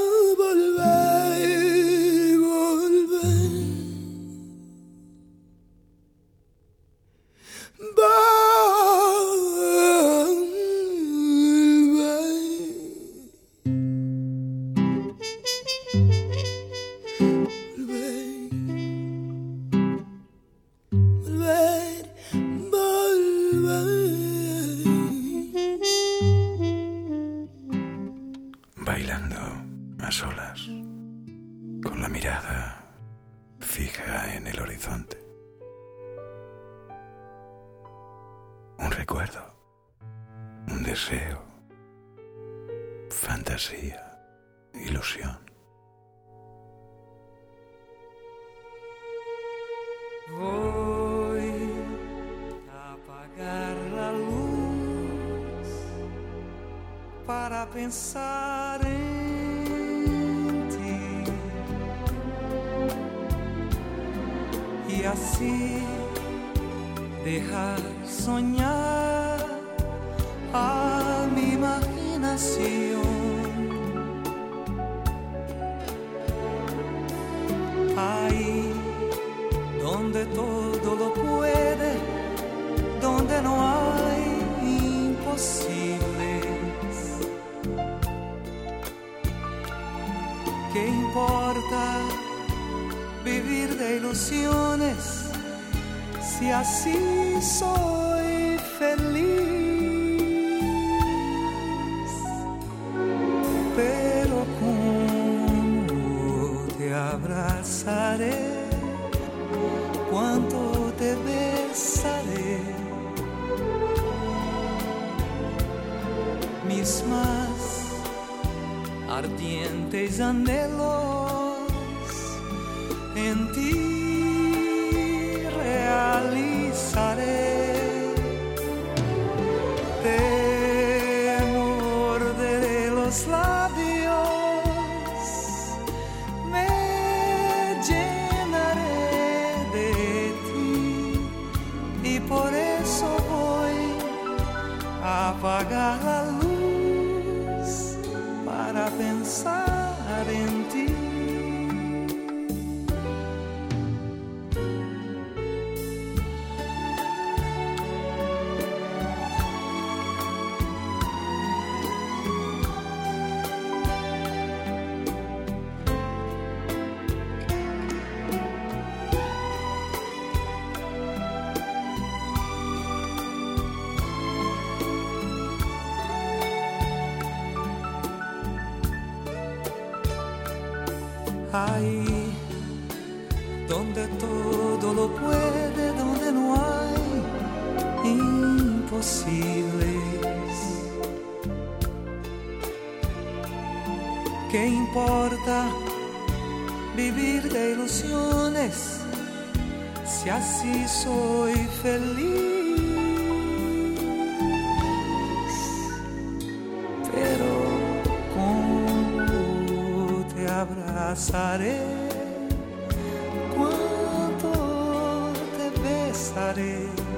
volver, volver, volver, volver, Bailando a solas, con la mirada fija en el horizonte. recuerdo, un deseo, fantasía, ilusión. Voy a apagar la luz para pensar en ti y así dejar soñar a mi imaginación. Ahí donde todo lo puede, donde no hay imposibles. ¿Qué importa vivir de ilusiones si así soy feliz? Pero cómo te abrazaré, cuánto te besaré, mis más ardientes anhelos en ti realizaré. Te morderé los labios, me llenaré de y por eso voy a apagar la luz para pensar en ti. Ahí donde todo lo puede, donde no hay imposibles. ¿Qué importa vivir de ilusiones si así soy feliz? Pero ¿cómo te abrazaré? ¿Cuánto te besaré?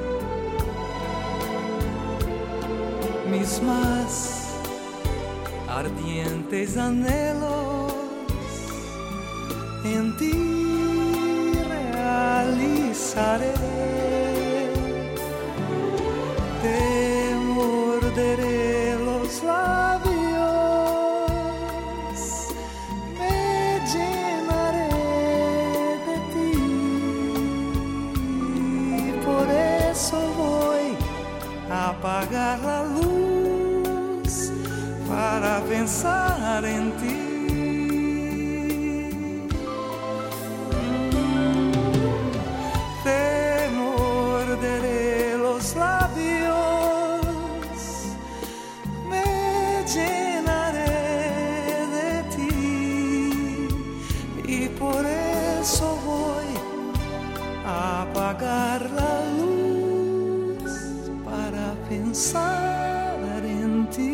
Mis más ardientes anhelos en ti realizaré. Te morderé los labios, me llenaré de ti. Por eso voy a apagar la luz para pensar en ti. Te morderé los labios, me llenaré de ti y por eso voy a apagar la luz para pensar en ti.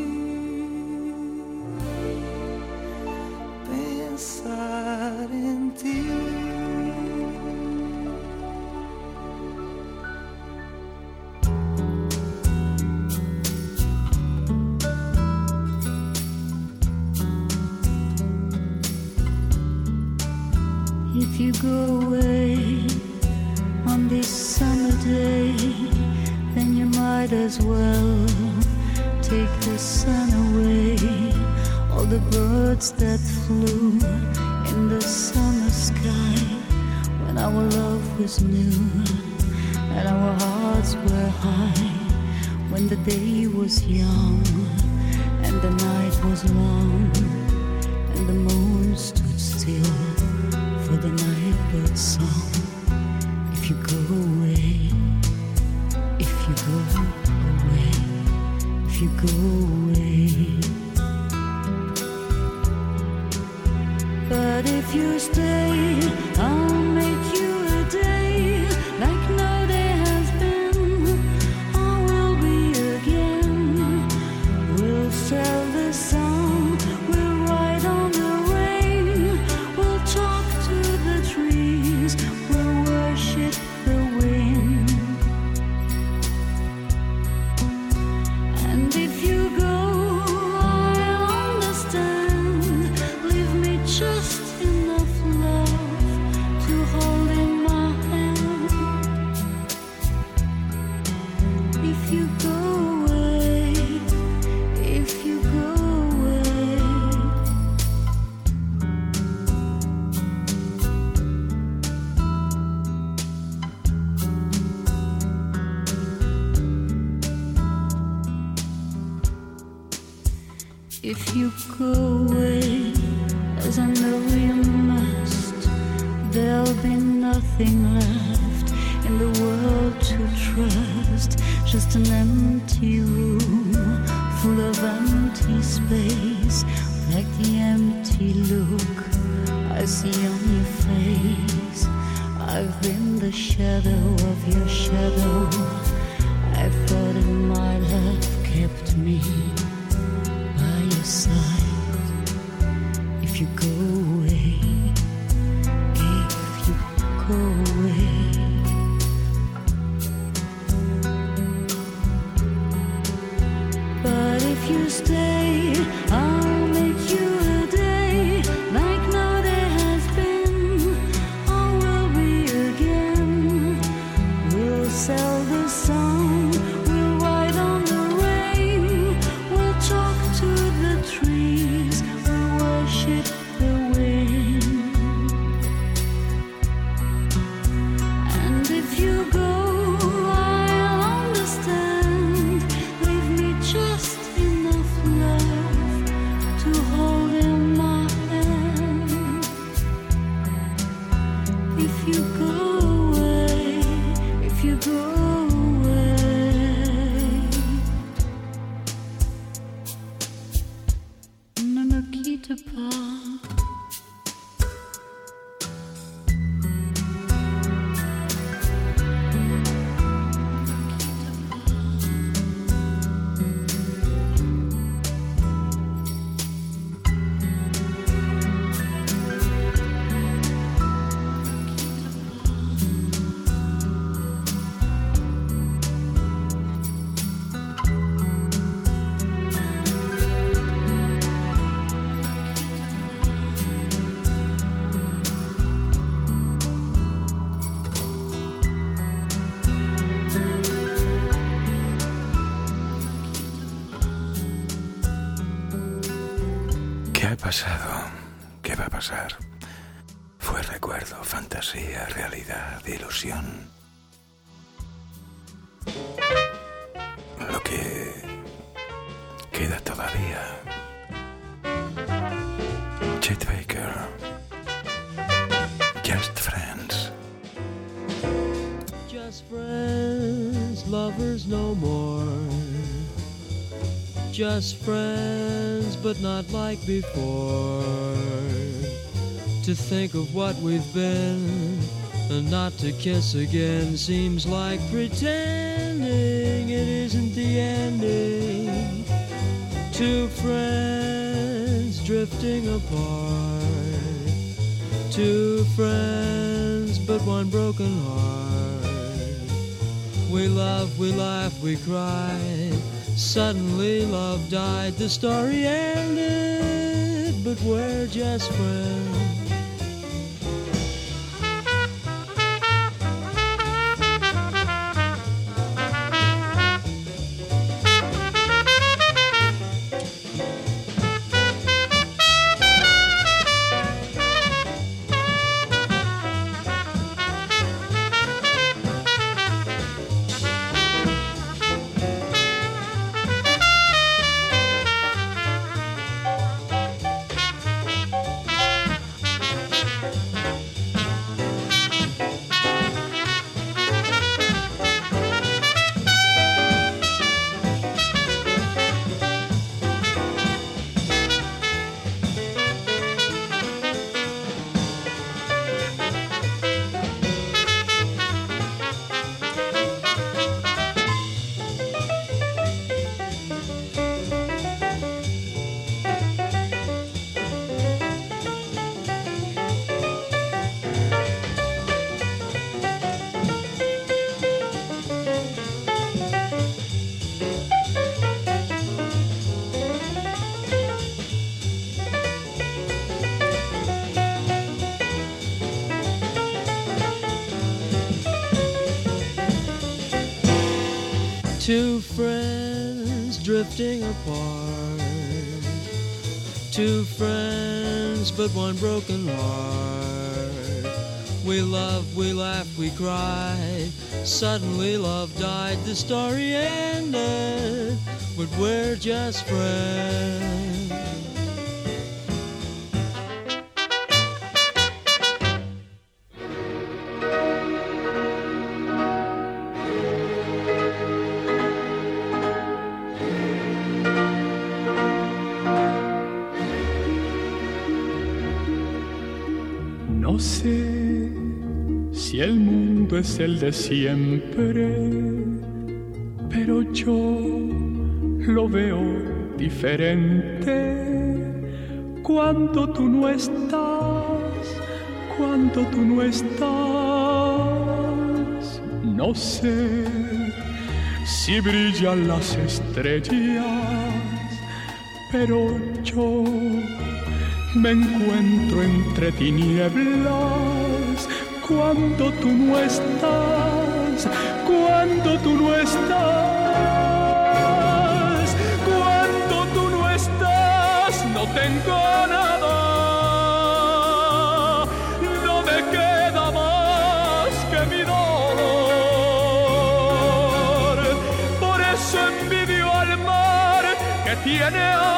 Pensar en ti. If you go away on this summer day, then you might as well take the sun away. All the birds that flew in the summer sky when our love was new and our hearts were high, when the day was young and the night was long and the moon stood still for the nightbird's song. If you go away, if you go away. you go away. But if you stay, I'll make you a day like no day has been. I will be again. We'll sail the sun, we'll ride on the rain, we'll talk to the trees, we'll worship the wind. And if you go, I'll understand. Leave me just enough love to hold in my hand. If you go away, if you go away. If you go away, as I know you must, there'll be nothing left in the world to trust. Just an empty room full of empty space, like the empty look I see on your face. I've been the shadow of your shadow. I thought it might have kept me by your side. If you go away, if you go away. But if you stay, I'll make you a day like no day has been. I will be again. We'll sail the sun, we'll ride on the rain, we'll talk to the trees, we'll worship the wind. And if you go, I'll understand. Leave me just enough love to hold in my hand. If you go away, if you go away, ne me quitte pas. ¿Qué ha pasado? ¿Qué va a pasar? ¿Fue recuerdo, fantasía, realidad, ilusión? Lo que queda todavía. Chet Baker, Just Friends. Just friends, lovers no more. Just friends, but not like before. To think of what we've been and not to kiss again seems like pretending it isn't the ending. Two friends drifting apart. Two friends, but one broken heart. We love, we laugh, we cry. Suddenly love died, the story ended, but we're just friends. Two friends drifting apart. Two friends, but one broken heart. We love, we laugh, we cry. Suddenly love died, the story ended, but we're just friends. No sé si el mundo es el de siempre, pero yo lo veo diferente. Cuando tú no estás, cuando tú no estás, no sé si brillan las estrellas, pero yo me encuentro entre tinieblas. Cuando tú no estás, cuando tú no estás, cuando tú no estás, no tengo nada, no me queda más que mi dolor. Por eso envidio al mar que tiene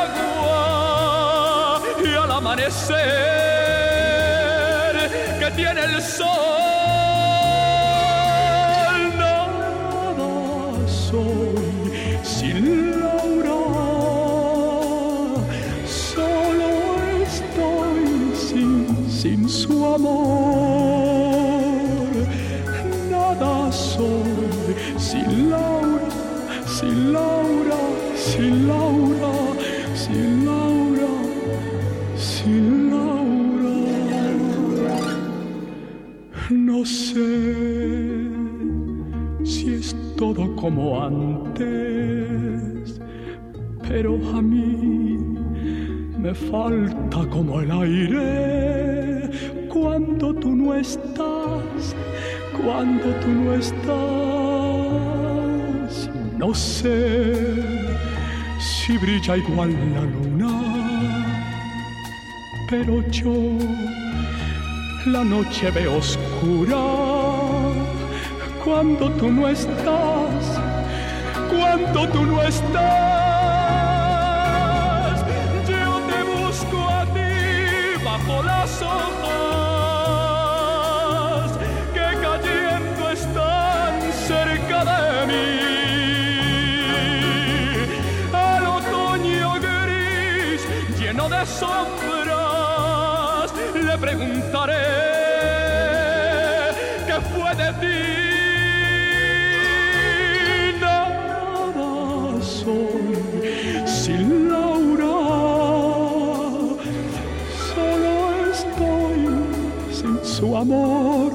agua y al amanecer que tiene el sol. Nada soy sin Laura, solo estoy sin, sin su amor. Nada soy sin Laura, sin Laura, sin Laura, sin Laura, sin Laura. No sé si es todo como antes, pero a mí me falta como el aire. Cuando tú no estás, cuando tú no estás, no sé si brilla igual la luna, pero yo la noche veo oscura. Cuando tú no estás, cuando tú no estás, yo te busco a ti bajo las hojas que cayendo están cerca de mí. Al otoño gris lleno de sombras le preguntaré qué fue de ti. Nada soy sin Laura, solo estoy sin su amor.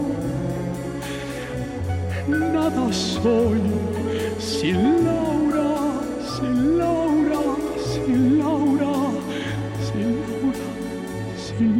Nada soy sin Laura, sin Laura, sin Laura, sin Laura, sin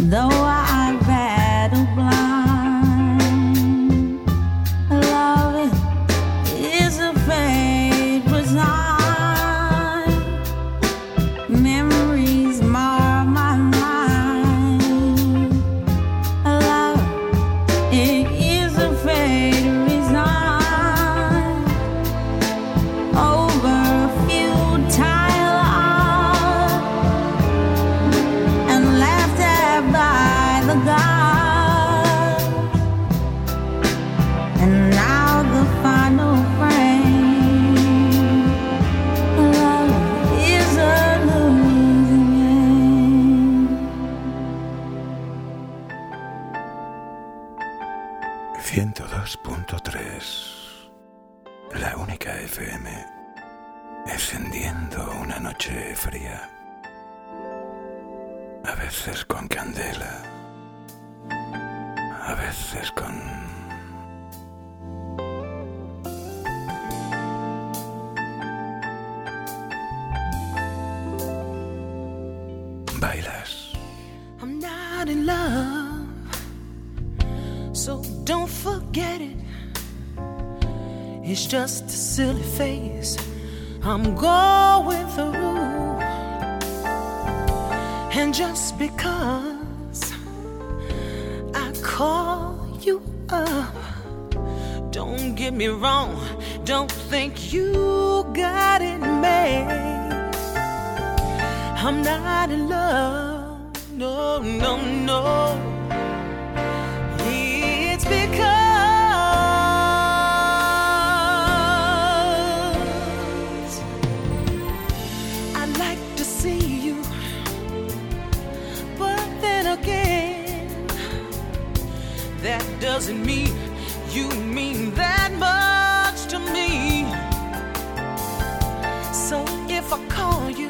though I battle blind. Love is a fate resigned. Memories mar my mind. Love, it is a fate resigned. Over a futile art and laughed at by the gods. And now the final frame. Love is a losing game. ciento dos punto tres, la única F M, encendiendo una noche fría, a veces con candela, a veces con... bailas. I'm not in love, so don't forget it. It's just a silly phase I'm going through. And just because I call you up, don't get me wrong, don't think you got it made. I'm not in love, no, no, no. It's because I like to see you, but then again, that doesn't mean you mean that much to me. So if I call you,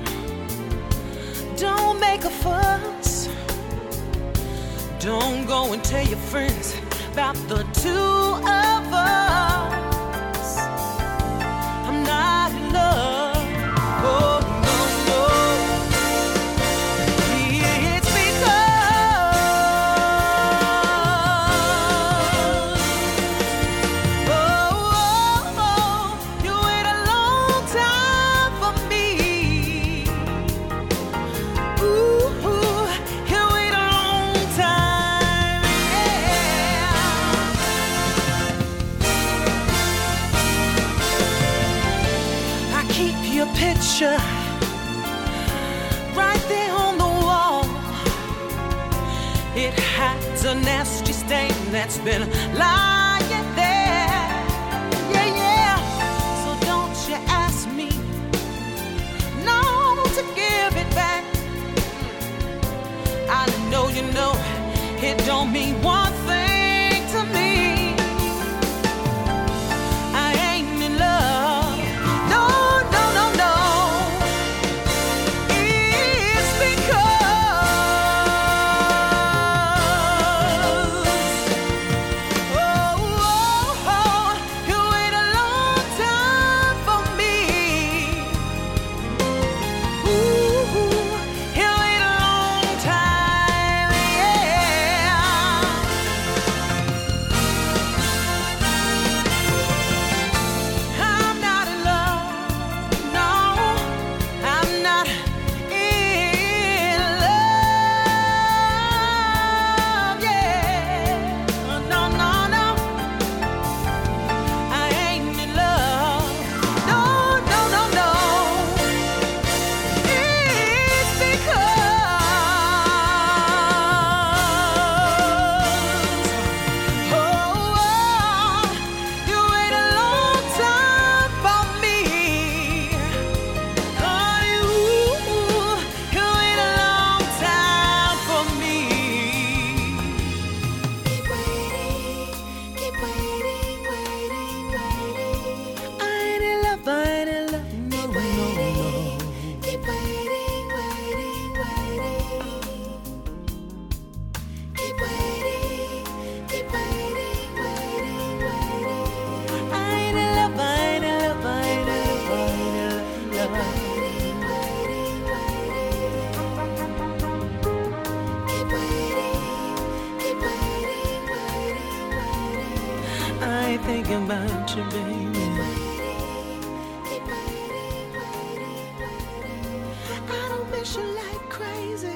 don't make a fuss. Don't go and tell your friends about the two of us. I'm not in love. Oh, no, no. It's because oh, oh, oh, you wait a long time for me. Ooh, ooh, you wait a long time, yeah. I keep your picture right there on the wall. It has a nasty stain that's been lying there, yeah, yeah. So don't you ask me, no, to give it back. I know you know it don't mean one thing to me. I ain't in love, no, no, no, no. It's because oh, oh, oh, you wait a long time for me. Ooh, you wait a long time, yeah. thinking about you, baby. I don't miss you like crazy.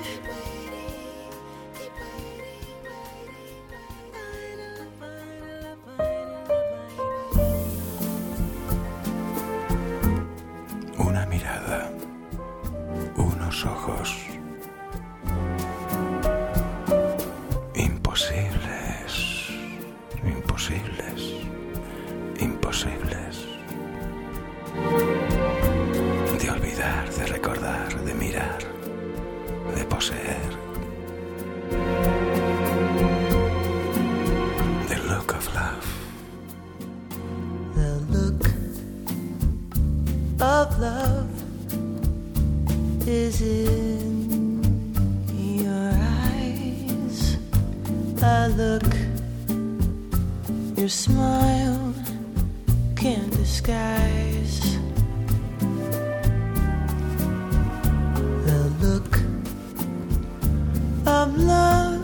Una mirada, unos ojos. Imposibles, imposibles, imposibles. De olvidar, de recordar, de mirar, de poseer. The look of love. The look of love is in your eyes. A look your smile can't disguise. The look of love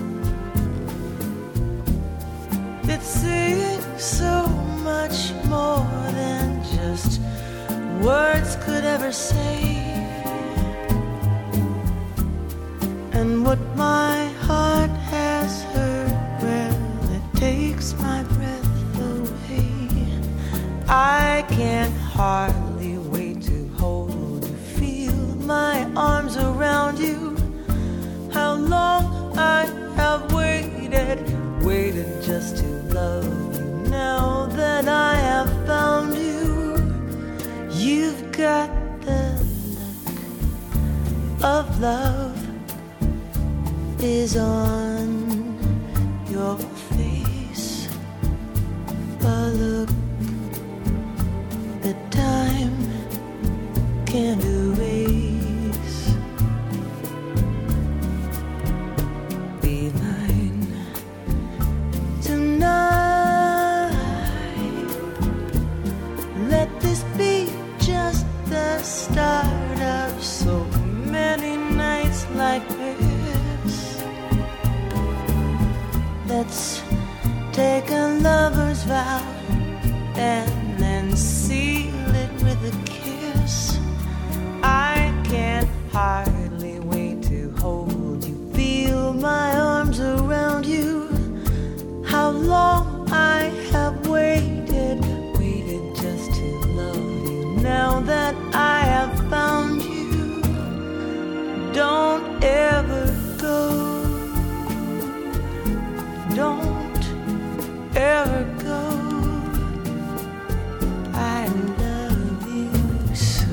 that's saying so much more than just words could ever say. And what my heart has heard, well, it takes my breath away. I can't hardly wait to hold you, feel my arms around you. How long I have waited, waited just to love you. Now that I have found you, you've got the look of love is on your face. A look that time can't erase. Be mine tonight. Let this be just the start of so many nights like this. Let's take a lover's vow and then seal it with a kiss. I can't hardly wait to hold you, feel my arms around you. How long I have waited, waited just to love you. Now that I have found you, don't ever go. Don't ever go. I love you so.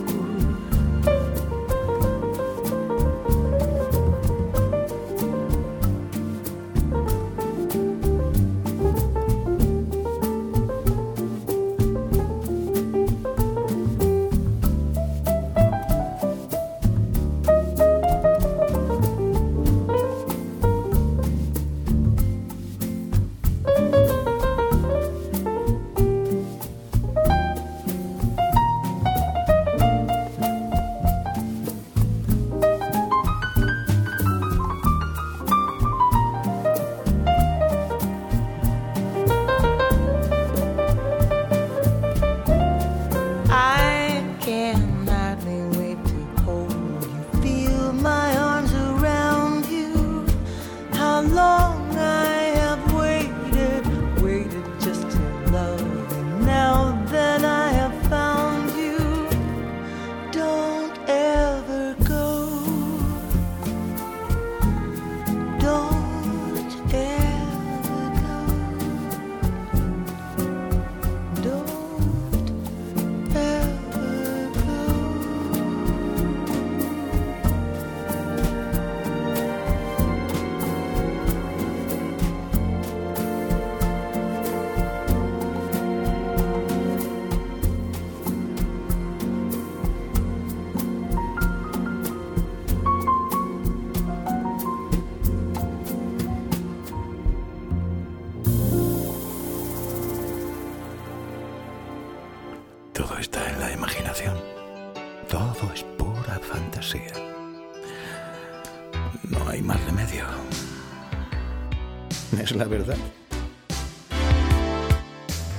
Todo está en la imaginación. Todo es pura fantasía. No hay más remedio. Es la verdad.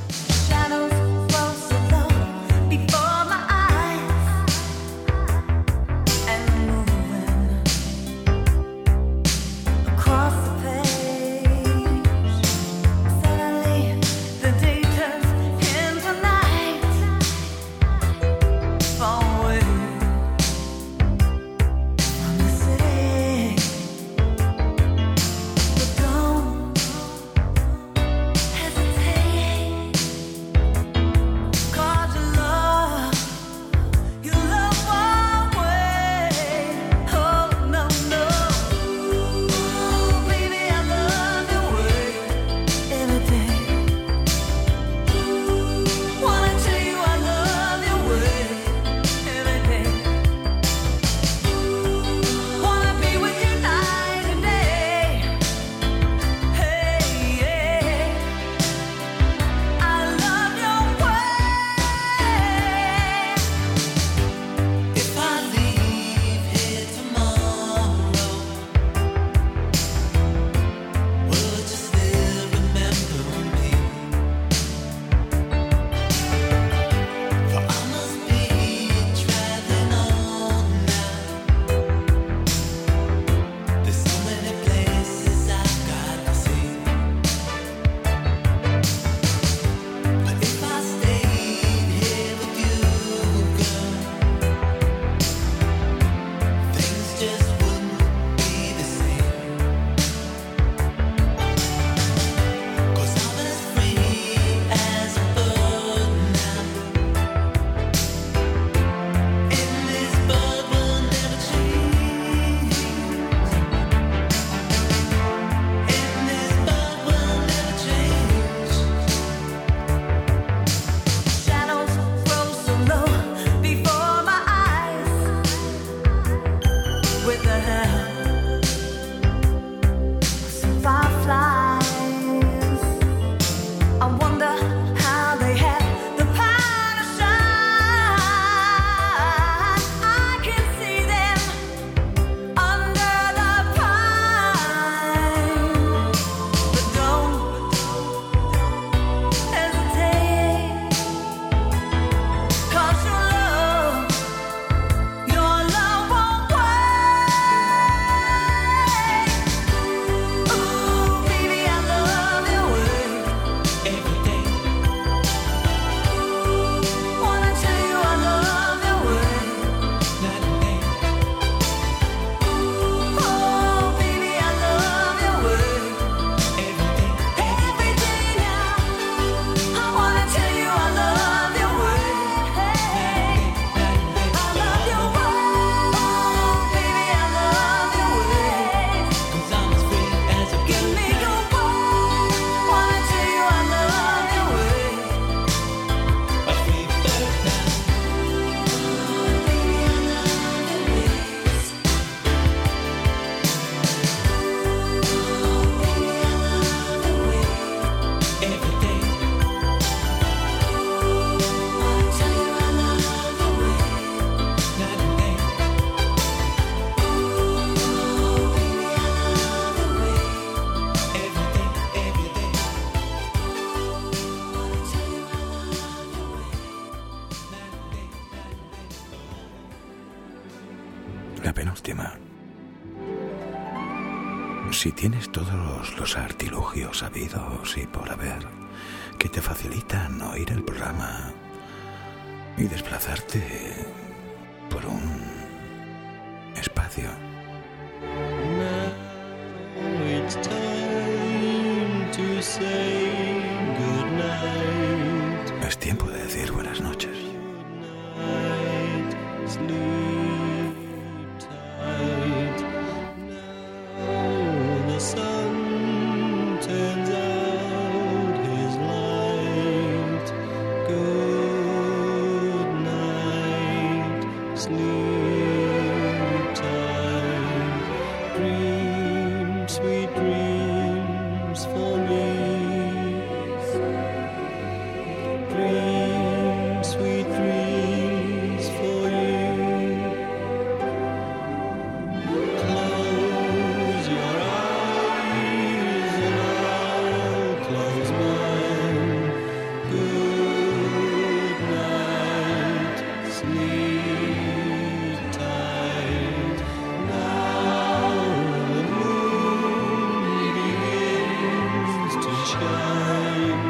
there. Some fireflies. I wonder how they have the power to shine. I can see them under the pine. But don't hesitate, 'cause your love, your love won't wait. Ooh, baby, I love your way. Every day. Wanna tell you I love your way. Night and day. Oh, baby, I love your way. Every day. Every day now. I wanna tell you I love your way. I love your way. Oh, baby, I love your way. 'Cause I'm as free as a Give me your way. Wanna tell you I love your way. A free bird now. Baby, I love your ways. Oh, baby, I love your way. Every day. Wanna tell you I love your way. Night and day. Oh, baby, I love your way. Every day, every day. Wanna tell you I love your way. Night and day, night and day. La penúltima. Si tienes todos los artilugios habidos y por haber que te facilitan oír el programa y desplazarte por un espacio, Now it's time to say goodnight. es tiempo de decir buenas noches. Night, sleep tight. Now the sun turns out his light. Good night, sleep tight. Dream sweet dreams for me. Dream sweet dreams for you. Close your eyes and I'll close mine. Good night, sleep tight. Now the moon begins to shine.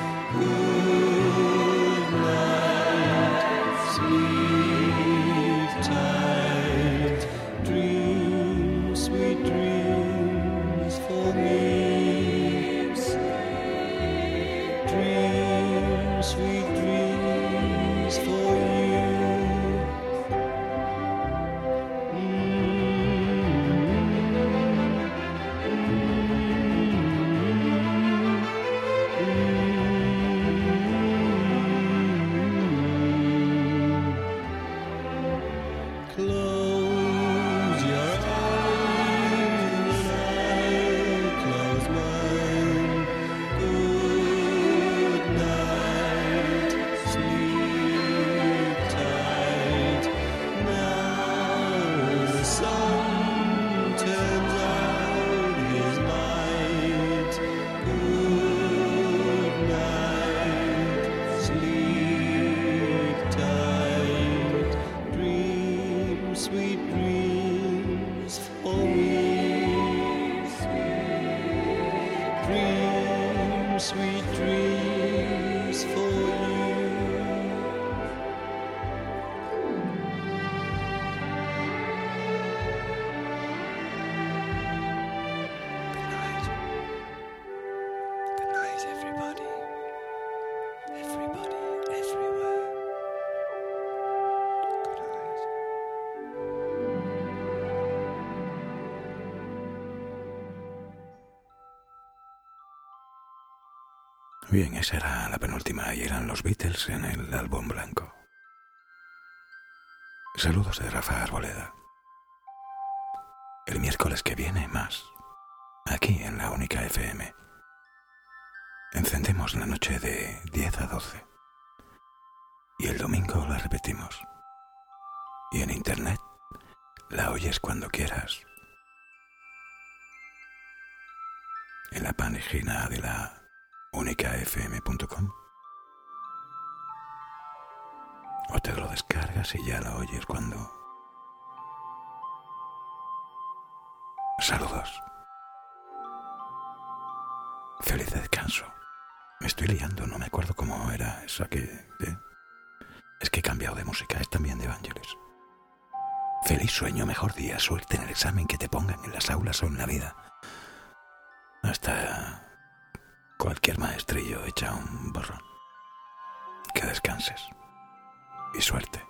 Good night, sleep tight. Dream sweet dreams for me. Dream sweet dreams for you. Close your eyes and I'll close mine. Good night, sleep tight. Now the sun turns out his light. Good night, sleep tight. Dream sweet dreams for me. Dream sweet dreams for you. Good night, everybody. Everybody, everywhere. Good night. Bien, esa era la penúltima y eran los Beatles en el álbum blanco. Saludos de Rafa Arboleda. El miércoles que viene más, aquí en la Única F M. Encendemos la noche de diez a doce y el domingo la repetimos. Y en internet la oyes cuando quieras. En la página de la única f m punto com. O te lo descargas y ya la oyes cuando... Saludos. Feliz descanso. Me estoy liando, no me acuerdo cómo era esa que... ¿eh? Es que he cambiado de música, es también de Vangelis. Feliz sueño, mejor día, suerte en el examen que te pongan en las aulas o en la vida. Hasta cualquier maestrillo echa un borrón. Que descanses. Y suerte.